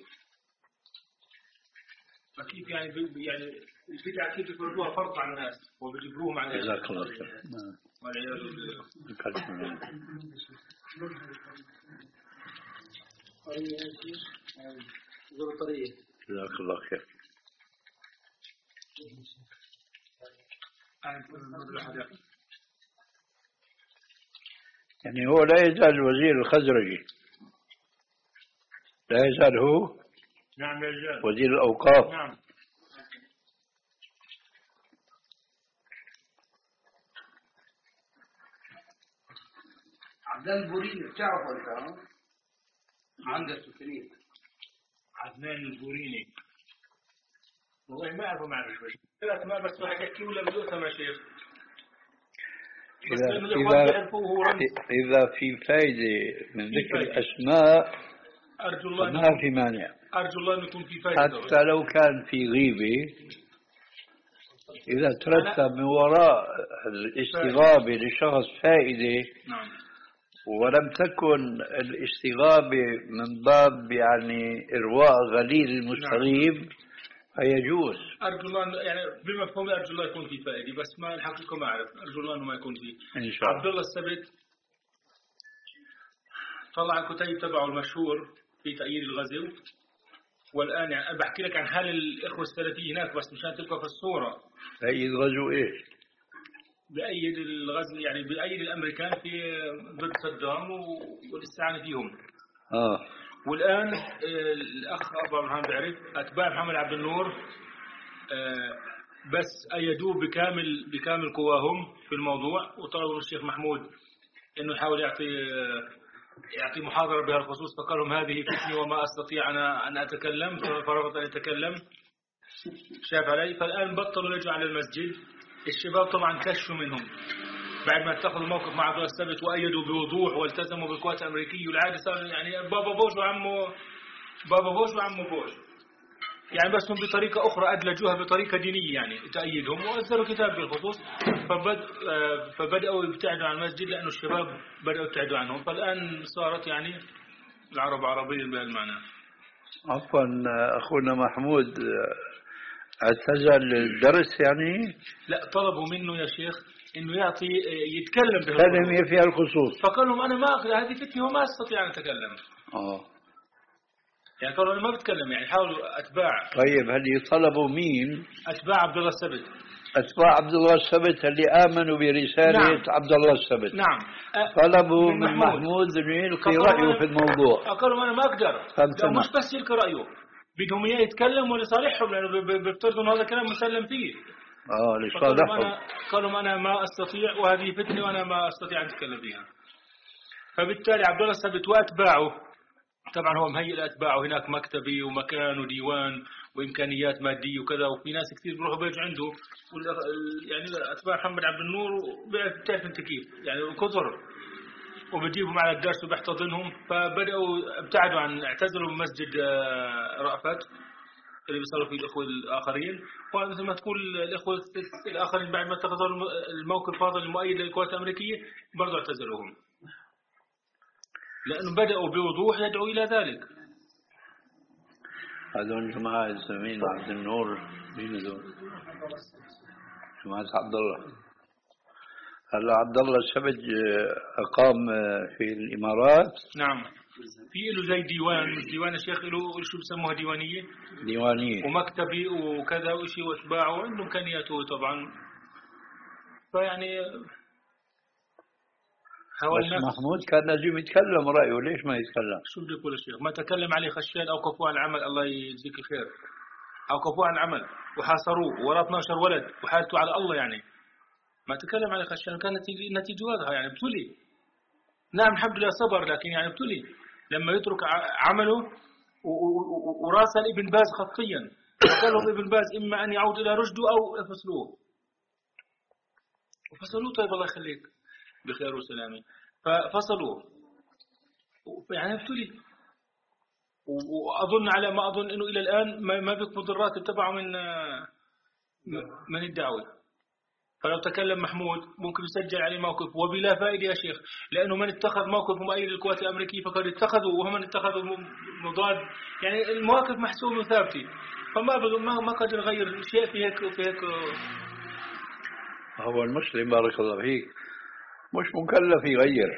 فكيف يعني يعني البدعة كيف يفرضوها فرض على الناس وبيجبروهم على جزاك الله خير. والعياذ بالله. جزاك الله خير. يعني هو لا يزال وزير الخزرجي، لا يزال هو. نعم يزال وزير الأوقاف. نعم. عدنان البوريني بتعرفه أنت؟ عندك سكرين. عدنان البوريني والله ما أعرفه، ما أعرف شوي ثلاث ما بس واحد يحكي ولا بدوثة ما شيخ. إذا, إذا, إذا في فائدة من ذكر الأسماء أرجو الله ما في مانع. أرجو الله أن يكون في فائدة. حتى لو كان في غيبة إذا ترتب من وراء الاستغابة لشخص فائدة. نعم. ولم تكن الاستغابة من باب يعني إرواء غليل المستغيب. نعم. فيجوز. أرجو الله يعني بمفهوم أرجو الله يكون في فائدة، بس ما الحقيقة ما أعرف. أرجو الله إنه ما يكون فيه. إن شاء الله. عبد الله السبت طلع الكتيب تبعه المشهور في تأييد الغزو، والآن يعني بحكي لك عن حال الإخوة السلفيين هناك بس مشان تبقى في الصورة. تأييد غزو إيش؟ بأيد الغزو يعني بأيد الأمريكان في ضد صدام والاستعانة فيهم. آه. والآن الأخ أبو عبد الرحمن بيعرف أتباع محمد عبد النور بس أيدوه بكامل بكامل قواهم في الموضوع، وطلبوا من الشيخ محمود إنه يحاول يعطي يعطي محاضرة بهذا الخصوص، فقال لهم هذه فتنة وما أستطيع أنا أن أتكلم، فرفض أن يتكلم. شاف علي. فالآن بطلوا يجوا على المسجد. الشباب طبعا كشفوا منهم بعد ما اتخذوا موقف مع عبد الله السبت وأيدوا بوضوح والتزموا بالقوات الأمريكية، والعادة صار يعني بابا بوش وعمه بابا بوش وعمه بوش، يعني بس هم بطريقة أخرى أدلجوها بطريقة دينية يعني تأييدهم، وأنزلوا كتاب بالخصوص. فبد فبدأوا يبتعدوا عن المسجد لأنه الشباب بدأوا يبتعدوا عنهم. فالآن صارت يعني العرب عربية بهالمعنى. عفوا أخونا محمود اعتزل الدرس يعني؟ لا، طلبوا منه يا شيخ إنه يعطي يتكلم كلمة فيها الخصوص. فقال لهم أنا ما أقدر، هذه فتنة وما أستطيع أن أتكلم. آه. يعني قالوا أنا ما بتكلم، يعني حاولوا أتباع. طيب هل يطلبوا مين؟ أتباع عبد الله السبت. أتباع عبد الله السبت اللي آمنوا برسالة. نعم. عبد الله السبت. نعم. طلبوا من محمود أن يلقي رأيه في الموضوع. قالوا أنا ما أقدر. مش بس يلقي رأيه، بدهم إياه يتكلم ولصالحهم، لأنه بيفترضوا أن هذا كلام مسلم فيه. آه لصالحهم. قالوا أنا ما أستطيع وهذه فتنة وأنا ما أستطيع أن أتكلم فيها. فبالتالي عبد الله السبت وأتباعه، طبعا هو مهيئ لأتباعه هناك مكتبي ومكان وديوان وإمكانيات مادية وكذا، وفي ناس كثير بيروحوا بيجوا عنده، يعني أتباع محمد عبد النور بتعرف أنت كيف يعني كثر، وبجيبهم على الدرس وبيحتضنهم. فبدأوا ابتعدوا عن اعتزلوا من مسجد رأفت اللي بيصلوا فيه الأخوة الآخرين، ومثل ما تقول الأخوة الآخرين بعد ما اتخذوا الموقف هذا المؤيد للقوات الأمريكية برضو اعتزلوهم، لأنه بدأوا بوضوح يدعو إلى ذلك. هذول جماعة الزمين عبد النور مين هذول؟ جماعة عبد الله. هلا عبد الله السبت أقام في الإمارات. نعم. في له زي ديوان، مش ديوان الشيخ، له شو بسموها ديوانية. ديوانية. ومكتبي وكذا وشيء واتباعه، وعنده إمكانياته طبعا. فيعني بس محمود كان لازم يتكلم رأيه، ليش ما يتكلم؟ شو بدك تقول يا شيخ؟ ما تكلم عليه خشان أو كفوه عن العمل، الله يجزيك الخير، أو كفوه عن العمل وحاصروه ورا اثني عشر ولد وحالته على الله يعني. ما تكلم عليه خشان، كانت نتيجة واضحة يعني ابتلي. نعم الحمد لله صبر، لكن يعني ابتلي لما يترك عمله. وراسل ابن باز خطيا، قال له ابن باز إما أن يعود إلى رشده أو يفصلوه، وفصلوه. طيب الله يخليك بخير وسلامه، ففصلوه يعني ابتلي. وأظن على ما أظن أنه إلى الآن ما بيقبض الراتب تبعه من من الدعوة. فلو تكلم محمود ممكن يسجل عليه موقف وبلا فائدة يا شيخ، لأنه من اتخذ موقف مؤيد للقوات الأمريكية فقد اتخذوا، وهم اتخذوا مضاد. يعني المواقف محسومة وثابتة، فما ما ما قدر يغير شيء في هيك في هيك. هو المسلم بارك الله فيك مش مكلف يغير،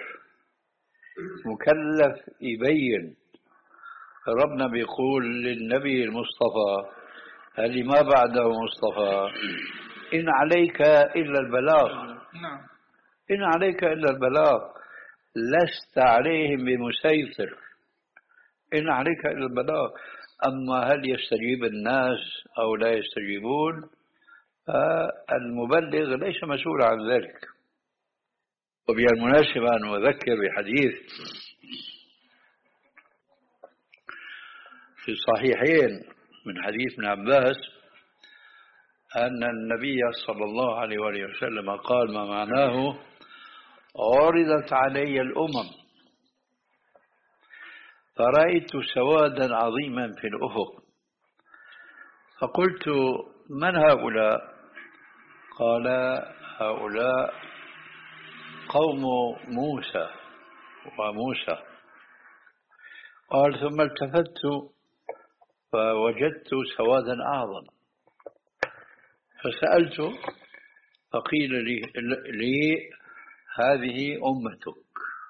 مكلف يبين. ربنا بيقول للنبي المصطفى اللي ما بعده مصطفى: إن عليك إلا البلاغ. نعم. إن عليك إلا البلاغ، لست عليهم بمسيطر، إن عليك إلا البلاغ. أما هل يستجيب الناس أو لا يستجيبون، المبلغ ليس مسؤول عن ذلك. وبالمناسبة أن أذكر بحديث في الصحيحين من حديث ابن عباس أن النبي صلى الله عليه وآله وسلم قال ما معناه: عرضت علي الأمم فرأيت سوادا عظيما في الأفق، فقلت: من هؤلاء؟ قال: هؤلاء قوم موسى وموسى. قال: ثم التفت فوجدت سوادا أعظم، فسألت فقيل لي, لي هذه أمتك.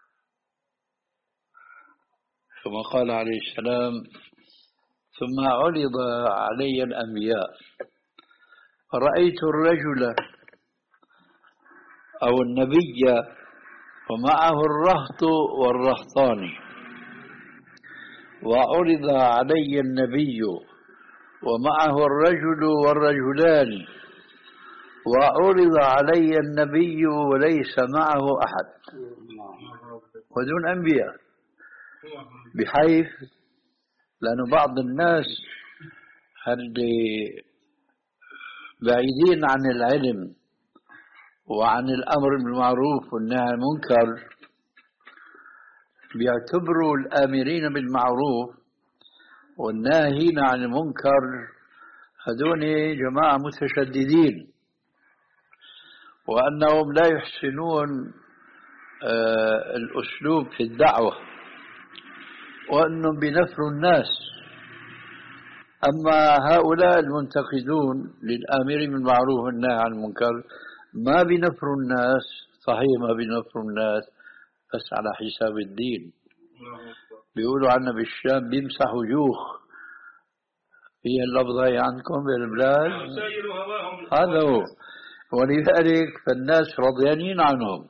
ثم قال عليه السلام: ثم عرض علي الأنبياء فرأيت الرجل أو النبي ومعه الرهط والرهطان، وعرض علي النبي ومعه الرجل والرجلان، وعرض علي النبي وليس معه أحد ودون أنبياء. بحيث لأن بعض الناس اللي بعيدين عن العلم وعن الأمر بالمعروف والنهي عن المنكر بيعتبروا الآمرين بالمعروف والناهين عن المنكر هذون جماعة متشددين، وأنهم لا يحسنون الأسلوب في الدعوة، وأنهم بنفروا الناس. أما هؤلاء المنتقدون للآمرين بالمعروف والنهي عن المنكر ما بنفروا الناس، صحيح ما بنفروا الناس، بس على حساب الدين. بيقولوا عنا بالشام بيمسحوا جوخ، هي اللفظة عندكم بالبلاد، هذا هو. ولذلك فالناس رضيانين عنهم،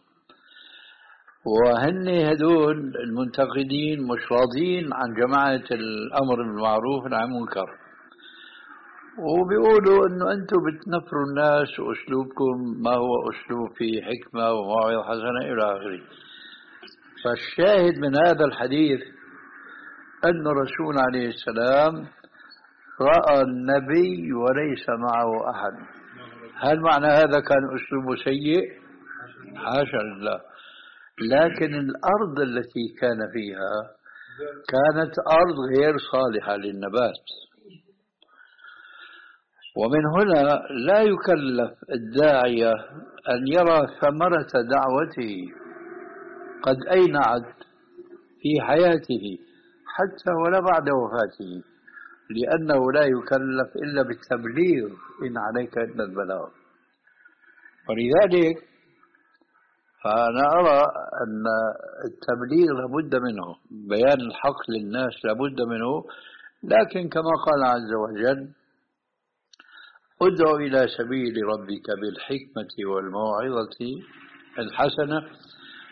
وهن هدول المنتقدين مش راضين عن جماعة الأمر بالمعروف والنهي عن المنكر، وبيقولوا إنه أنتم بتنفروا الناس وأسلوبكم ما هو أسلوب في حكمة وموعظة حسنة إلى آخره. فالشاهد من هذا الحديث أن الرسول عليه السلام رأى النبي وليس معه أحد. هل معنى هذا كان أسلوبه سيء؟ حاشا لله. لكن الأرض التي كان فيها كانت أرض غير صالحة للنبات، ومن هنا لا يكلف الداعية أن يرى ثمرة دعوته قد أينعت في حياته حتى ولا بعد وفاته، لأنه لا يكلف إلا بالتبليغ، إن عليك إلا البلاغ. ولذلك فأنا أرى أن التبليغ لابد منه، بيان الحق للناس لابد منه، لكن كما قال عز وجل: ادع إلى سبيل ربك بالحكمة والموعظة الحسنة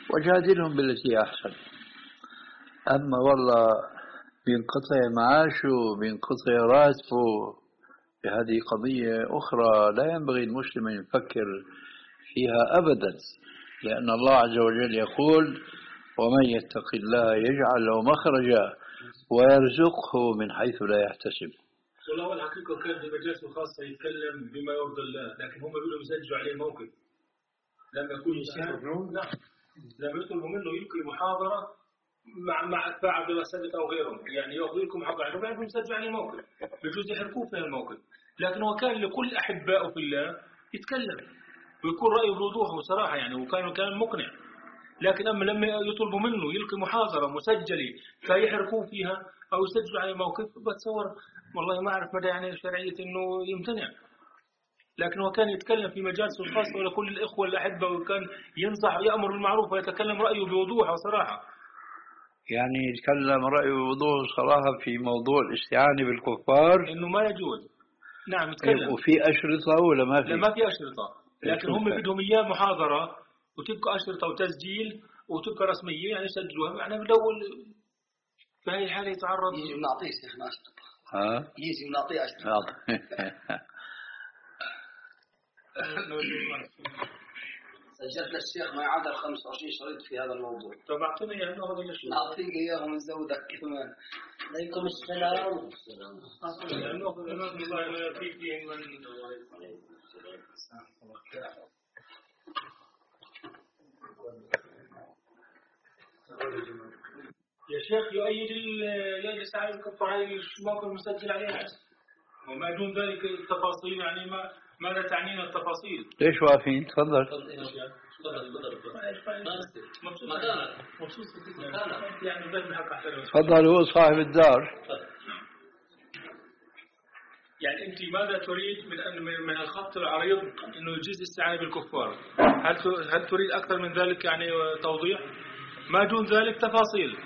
وجادلهم بالتي أحسن. أما والله بينقطع معاشه بينقطع راتبه، هذه قضية أخرى لا ينبغي المسلم أن يفكر فيها أبدا، لأن الله عز وجل يقول ومن يتق الله يجعل له مخرجا ويرزقه من حيث لا يحتسب. والله هو الحقيقة كان في مجالسه الخاصة يتكلم بما يرضي الله، لكن هم بيقولوا يسجلوا عليه موقف لما يكون يشتغل. نعم، لما يطلبوا منه يلقي محاضرة مع مع أتباع عبد الله السادات أو غيرهم، يعني يأخذوا لكم محاضرة عنه بعدين يسجلوا عليه موقف، بجوز يحركوه في الموقف. لكن هو كان لكل أحبائه في الله يتكلم ويكون رأيه بوضوح وصراحة يعني، وكان كان مقنع. لكن أما لما يطلبوا منه يلقي محاضرة مسجلة فيحركوه فيها أو يسجلوا عليه موقف، بتصور والله ما أعرف مدى يعني شرعية إنه يمتنع. لكن هو كان يتكلم في مجالسه الخاصة ولكل الإخوة الأحبة، وكان ينصح ويأمر بالمعروف ويتكلم رأيه بوضوح وصراحة. يعني يتكلم رأيه بوضوح وصراحة في موضوع الاستعانة بالكفار إنه ما يجوز. نعم يتكلم. وفي أشرطة ولا ما في؟ لا ما في أشرطة، لكن هم بدهم إياه محاضرة وتبقى أشرطة وتسجيل وتبقى رسمية يعني يسجلوها. يعني بالأول في هذه الحالة يتعرض يجي بنعطيه شيخنا أشرطة. ها؟ يجي بنعطيه أشرطة. سجلت للشيخ ما يعادل خمسة وعشرين شريط في هذا الموضوع. طب أعطينا إياه ناخذ الشيء. نعطيك إياه ونزودك كمان. عليكم السلام. ناخذ ناخذ الله لا يفيد فيهم من. يا شيخ يؤيد يجلس على الكفار هذه الموقف المسجل عليها، وما دون ذلك التفاصيل يعني ما ماذا تعنينا التفاصيل؟ ليش واقفين؟ تفضل. تفضل هو صاحب الدار. يعني أنت ماذا تريد من أن من الخط العريض إنه يجوز الاستعانة بالكفار؟ هل هل تريد أكثر من ذلك يعني توضيح؟ ما دون ذلك تفاصيل.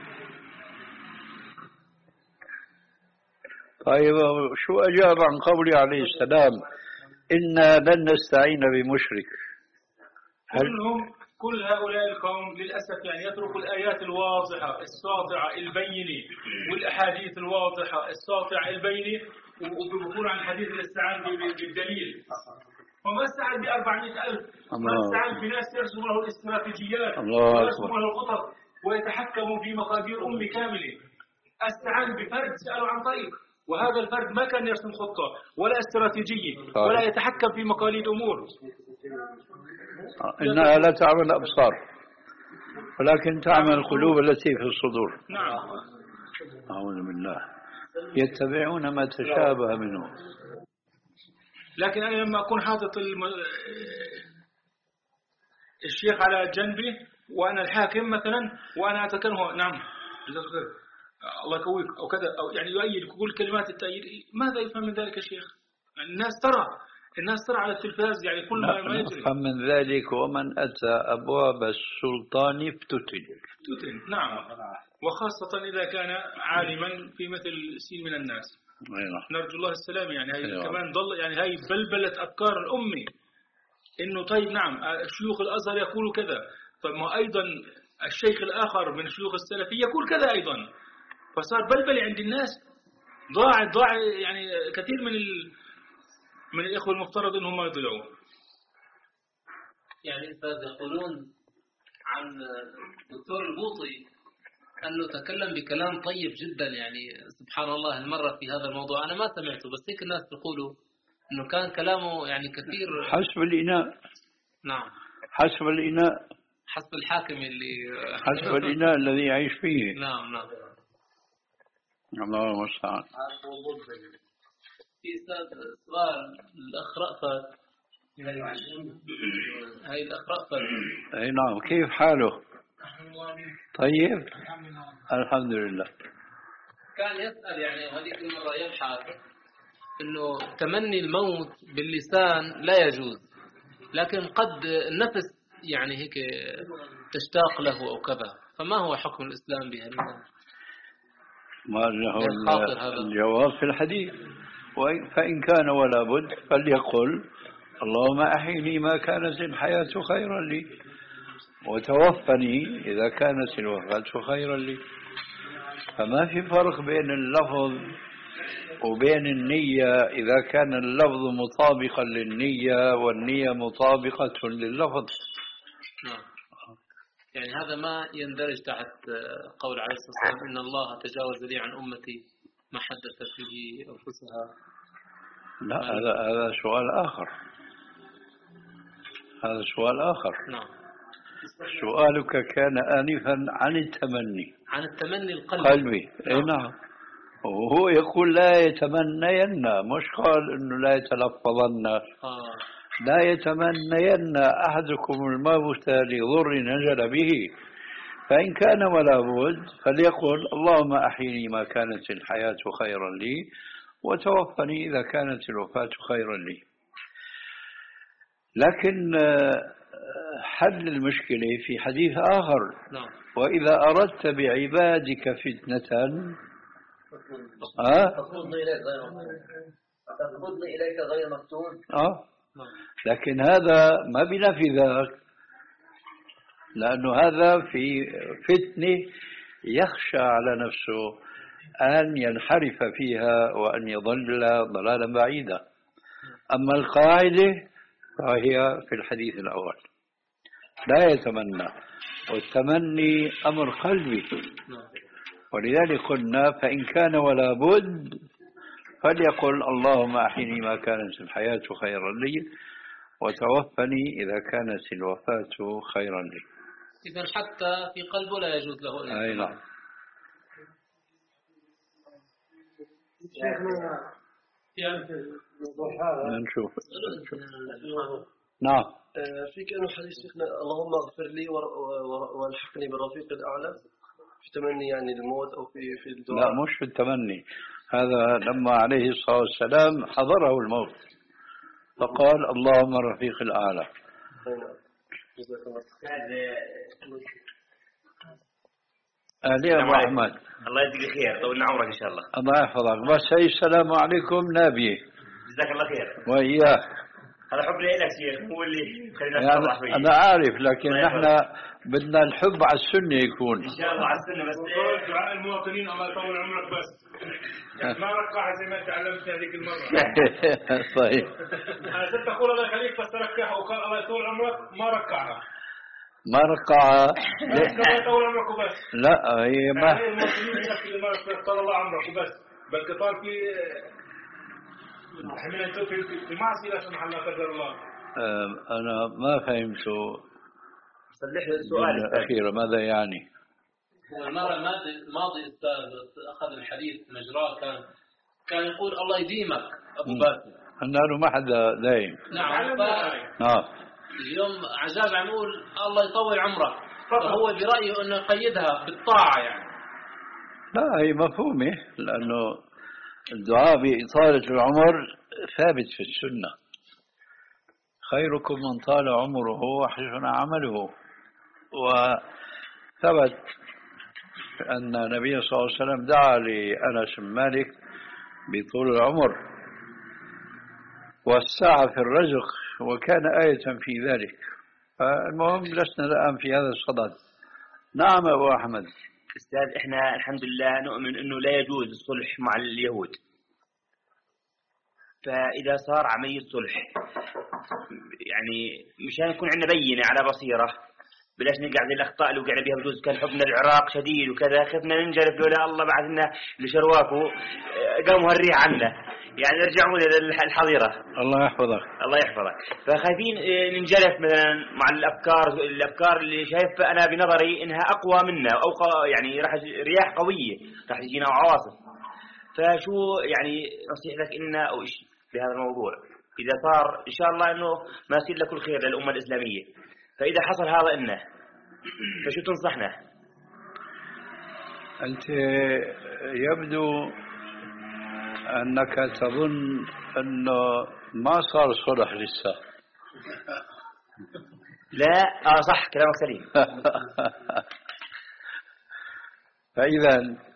طيب شو أجاب عن قوله عليه السلام إنا لن نستعين بمشرك؟ كلهم كل هؤلاء القوم للأسف يعني يتركوا الآيات الواضحة الساطعة البينة والأحاديث الواضحة الساطعة البينة وبيقولوا عن حديث الاستعانة بالدليل. وما استعان بأربعمائة ألف، ما استعان بناس يرسموا له الاستراتيجيات ويرسموا له الخطط ويتحكموا في مقادير أم كاملة. استعان بفرد سألوا عن طريق، وهذا الفرد ما كان يرسم خطة ولا استراتيجية ولا يتحكم في مقاليد أمور. إنها لا تعمل الأبصار ولكن تعمل القلوب التي في الصدور. نعم. أعوذ بالله. يتبعون ما تشابه منه. لكن أنا لما أكون حاطط الم... الشيخ على جنبي وأنا الحاكم مثلا وأنا أتكلم هو نعم الله يقويك أو كذا أو يعني يؤيد كل كلمات التأييد، ماذا يفهم من ذلك الشيخ؟ الناس ترى الناس ترى على التلفاز يعني كل ما ما يجري. نفهم من ذلك ومن أتى أبواب السلطان افتتن. افتتن نعم، وخاصة إذا كان عالما في مثل سين من الناس. نرجو الله السلام. يعني هاي كمان ضل يعني هاي بلبلة أفكار الأمة إنه طيب نعم شيوخ الأزهر يقولوا كذا، طب ما أيضا الشيخ الآخر من شيوخ السلفية يقول كذا أيضا، فصار بلبلة عند الناس. ضاع ضاع يعني كثير من ال من الإخوة المفترض إنهم ما يضيعوا. يعني يقولون عن الدكتور البوطي أنه تكلم بكلام طيب جدا، يعني سبحان الله المرة في هذا الموضوع أنا ما سمعته، بس هيك الناس يقولوا إنه كان كلامه يعني كثير حسب الإناء. نعم حسب الإناء، حسب الحاكم اللي حسب الإناء الذي يعيش فيه. نعم نعم. الله المستعان. في سؤال الأخ رأفت. هاي الأخ رأفت. أي نعم، كيف حاله؟ طيب الحمد لله. كان يسأل يعني هذيك المرة يبحث إنه تمني الموت باللسان لا يجوز، لكن قد النفس يعني هيك تشتاق له أو كذا، فما هو حكم الإسلام بهذا؟ ما له الجواب في الحديث، فإن كان ولا بد فليقل اللهم أحيني ما كانت الحياة خيرا لي. وتوفني إذا كانت الوفاة خيرا لي. فما في فرق بين اللفظ وبين النية إذا كان اللفظ مطابقا للنية والنية مطابقة لللفظ. نعم. يعني هذا ما يندرج تحت قول عليه الصلاة والسلام إن الله تجاوز لي عن أمتي ما حدث فيه أنفسها. لا، هذا هذا سؤال آخر. هذا سؤال آخر. نعم. سؤالك كان آنفا عن التمني. عن التمني القلبي. قلبي. نعم. إيه نعم. وهو يقول لا يتمنين، مش قال إنه لا يتلفظن. آه. لا يتمنين أحدكم الموت لضر نزل به، فإن كان ولا بد فليقل اللهم أحيني ما كانت الحياة خيرا لي وتوفني إذا كانت الوفاة خيرا لي. لكن حل المشكلة في حديث آخر. نعم. وإذا أردت بعبادك فتنة أه؟ تفضني إليك غير مفتون. أه؟ لكن هذا ما بنفي ذاك، لأنه هذا في فتنة يخشى على نفسه أن ينحرف فيها وأن يضل ضلالا بعيدا. أما القاعدة فهي في الحديث الأول لا يتمنى، والتمني أمر قلبي. ولذلك قلنا فإن كان ولا بد فليقل اللهم أحيني ما كانت الحياة خيرا لي وتوفني إذا كانت الوفاة خيرا لي. إذن حتى في قلبه لا يجوز له. أي نعم. نشوف. نعم. في كانوا حديث شيخنا اللهم اغفر لي والحقني بالرفيق الأعلى في تمني يعني الموت أو في في الدعاء. لا، مش في التمني. هذا لما عليه الصلاة والسلام حضره الموت فقال اللهم الرفيق الأعلى. جزاك الله خير. أهلا أبو أحمد. الله يجزيك خير، طولنا عمرك إن شاء الله. الله يحفظك. بس هي السلام عليكم نابية. جزاك الله خير. وإياك. هذا حب لك شيخ، هو اللي خلينا يعني نفرح فيه. أنا عارف، لكن نحن بدنا الحب على السنة يكون. إن شاء الله على السنة. بس دعاء المواطنين الله يطول عمرك، بس ما ركعها زي ما تعلمت هذيك المرة. صحيح. أنا كنت أقول الله يخليك بس ركعها، وقال الله يطول عمرك ما ركعها. ما ركعها. الله يطول عمرك وبس. لا، هي ما. هي المواطنين نفس اللي ما طول الله عمرك وبس، بل قطار في حماية في معصية لا سمح الله قدر الله. أنا ما فهمته. صلح السؤال الأخير ماذا يعني؟ المرة الماضية أستاذ أخذ الحديث مجراه، كان كان يقول الله يديمك أبو باسم. أنه ما حدا دايم. نعم. آه. اليوم عجاب عم يقول الله يطول عمرك، فهو برأيه أنه يقيدها بالطاعة يعني. لا، هي مفهومة، لأنه الدعاء بإطالة العمر ثابت في السنة. خيركم من طال عمره وحسن عمله. وثبت أن النبي صلى الله عليه وسلم دعا لأنس بن مالك بطول العمر والسعة في الرزق، وكان آية في ذلك. فالمهم لسنا الآن في هذا الصدد. نعم أبو أحمد. أستاذ، إحنا الحمد لله نؤمن أنه لا يجوز الصلح مع اليهود. فإذا صار عملية صلح يعني مشان يكون عندنا بينة على بصيرة، بلاش نقع زي الأخطاء اللي وقعنا بها بجوز كان حبنا العراق شديد وكذا، خفنا ننجرف لولا الله بعد لنا لشرواكو قاموا هالريح عنا، يعني رجعوا للحظيرة. الله يحفظك. الله يحفظك. فخايفين ننجرف مثلا مع الأفكار الأفكار اللي شايفها أنا بنظري إنها أقوى منا أو يعني راح رياح قوية راح تجينا عواصف. فشو يعني نصيحتك إلنا أو إيش بهذا الموضوع إذا صار إن شاء الله إنه ما يصير لكل خير للأمة الإسلامية، فإذا حصل هذا إنه فشو تنصحنا؟ أنت يبدو أنك تظن أنه ما صار صلح لسه. لا آه صح كلامك سليم. فإذا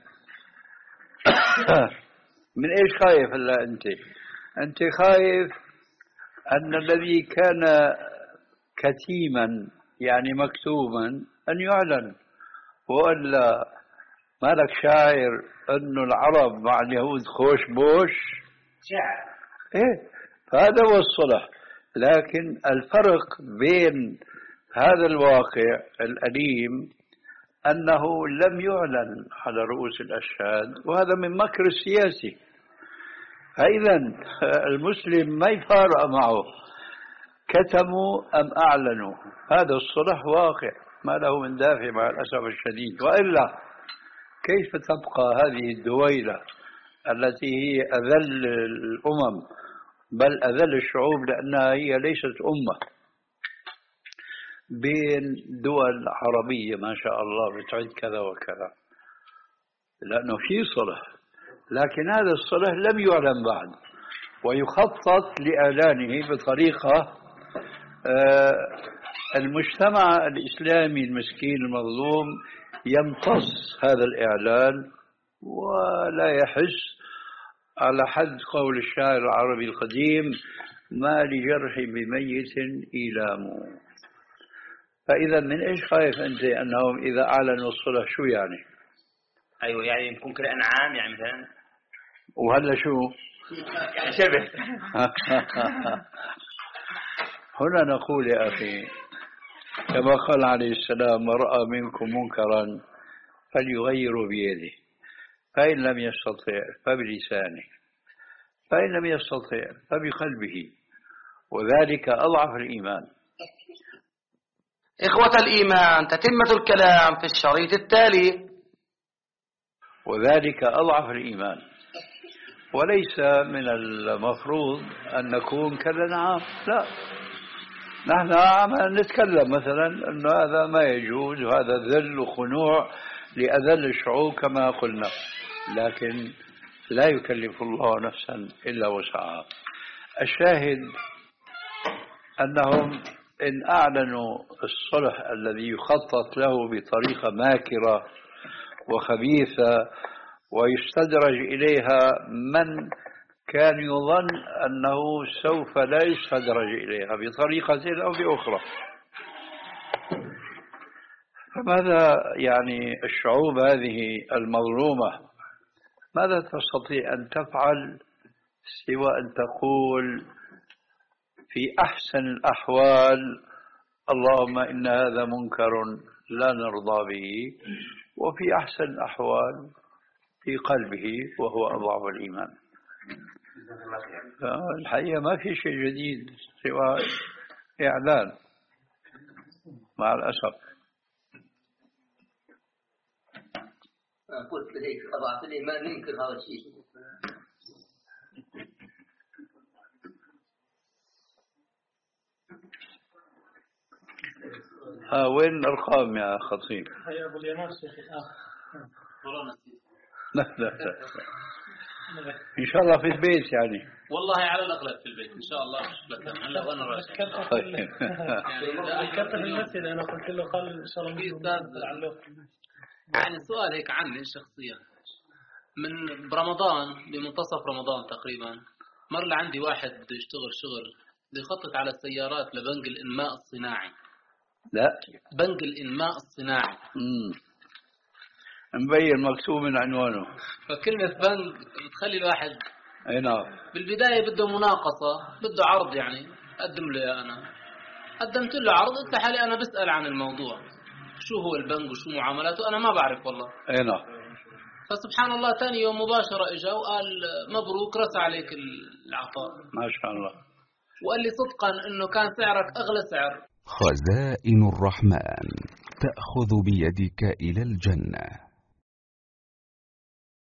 من إيش خايف هلا أنت؟ أنت خايف أن الذي كان كتيما يعني مكتوما أن يعلن. وإلا ما لك شاعر أنه العرب مع اليهود خوش بوش شاعر. إيه، فهذا هو الصلح. لكن الفرق بين هذا الواقع الأليم أنه لم يعلن على رؤوس الأشهاد، وهذا من مكر السياسي. فإذا المسلم ما يفارق معه كتموا أم أعلنوا، هذا الصلح واقع ما له من دافع مع الأسف الشديد. وإلا كيف تبقى هذه الدويلة التي هي أذل الأمم بل أذل الشعوب، لأنها هي ليست أمة، بين دول عربية ما شاء الله بتعد كذا وكذا، لأنه في صلح، لكن هذا الصلح لم يعلن بعد، ويخطط لإعلانه بطريقة المجتمع الإسلامي المسكين المظلوم يمتص هذا الإعلان ولا يحس، على حد قول الشاعر العربي القديم: ما لجرح بميت إيلام. فإذا من إيش خايف أنت أنهم إذا أعلنوا الصلح شو يعني؟ أيوة يعني يكون كالأنعام يعني مثلا. وهلا شو؟ يعني شبه. هنا نقول يا أخي كما قال عليه السلام: ورأى منكم منكرا فليغيروا بيده، فإن لم يستطع فبلسانه، فإن لم يستطع فبقلبه، وذلك أضعف الإيمان. إخوة الإيمان، تتمة الكلام في الشريط التالي. وذلك أضعف الإيمان. وليس من المفروض أن نكون كالأنعام، لا، نحن عم نتكلم مثلا أنه هذا ما يجوز وهذا ذل وخنوع لأذل الشعوب كما قلنا، لكن لا يكلف الله نفسا إلا وسعها. الشاهد أنهم إن أعلنوا الصلح الذي يخطط له بطريقة ماكرة وخبيثة ويستدرج إليها من كان يظن أنه سوف لا يستدرج إليها بطريقة أو بأخرى، فماذا يعني الشعوب هذه المظلومة ماذا تستطيع أن تفعل سوى أن تقول في أحسن الأحوال: اللهم إن هذا منكر لا نرضى به، وفي أحسن الأحوال في قلبه وهو أضعف الإيمان. الحقيقة ما في شيء جديد سوى إعلان مع الأسف. قلت لهيك أضعف الإيمان ننكر هذا الشيء. ها وين الأرقام يا خطيب؟ هيا أبو اليمان شيخي. لا لا لا إن شاء الله في البيت يعني. والله على الأغلب في البيت إن شاء الله. هلا وأنا راجع. طيب. ذكرت في المسجد أنا قلت له قال إن شاء الله في أستاذ. يعني سؤال هيك عني شخصيا، من برمضان بمنتصف رمضان تقريبا مر لعندي واحد بده يشتغل شغل بده يخطط على السيارات لبنك الإنماء الصناعي. لا بنك الإنماء الصناعي. امم مبين مكتوب من عنوانه. فكلمة بنك بتخلي الواحد اي نعم. بالبداية بده مناقصة، بده عرض، يعني قدم له. أنا قدمت له عرض، قلت حالي أنا بسأل عن الموضوع شو هو البنك وشو معاملاته، أنا ما بعرف والله. اي نعم. فسبحان الله ثاني يوم مباشرة إجا وقال مبروك رسى عليك العطاء. ما شاء الله. وقال لي صدقا إنه كان سعرك أغلى سعر. خزائن الرحمن تأخذ بيدك إلى الجنة.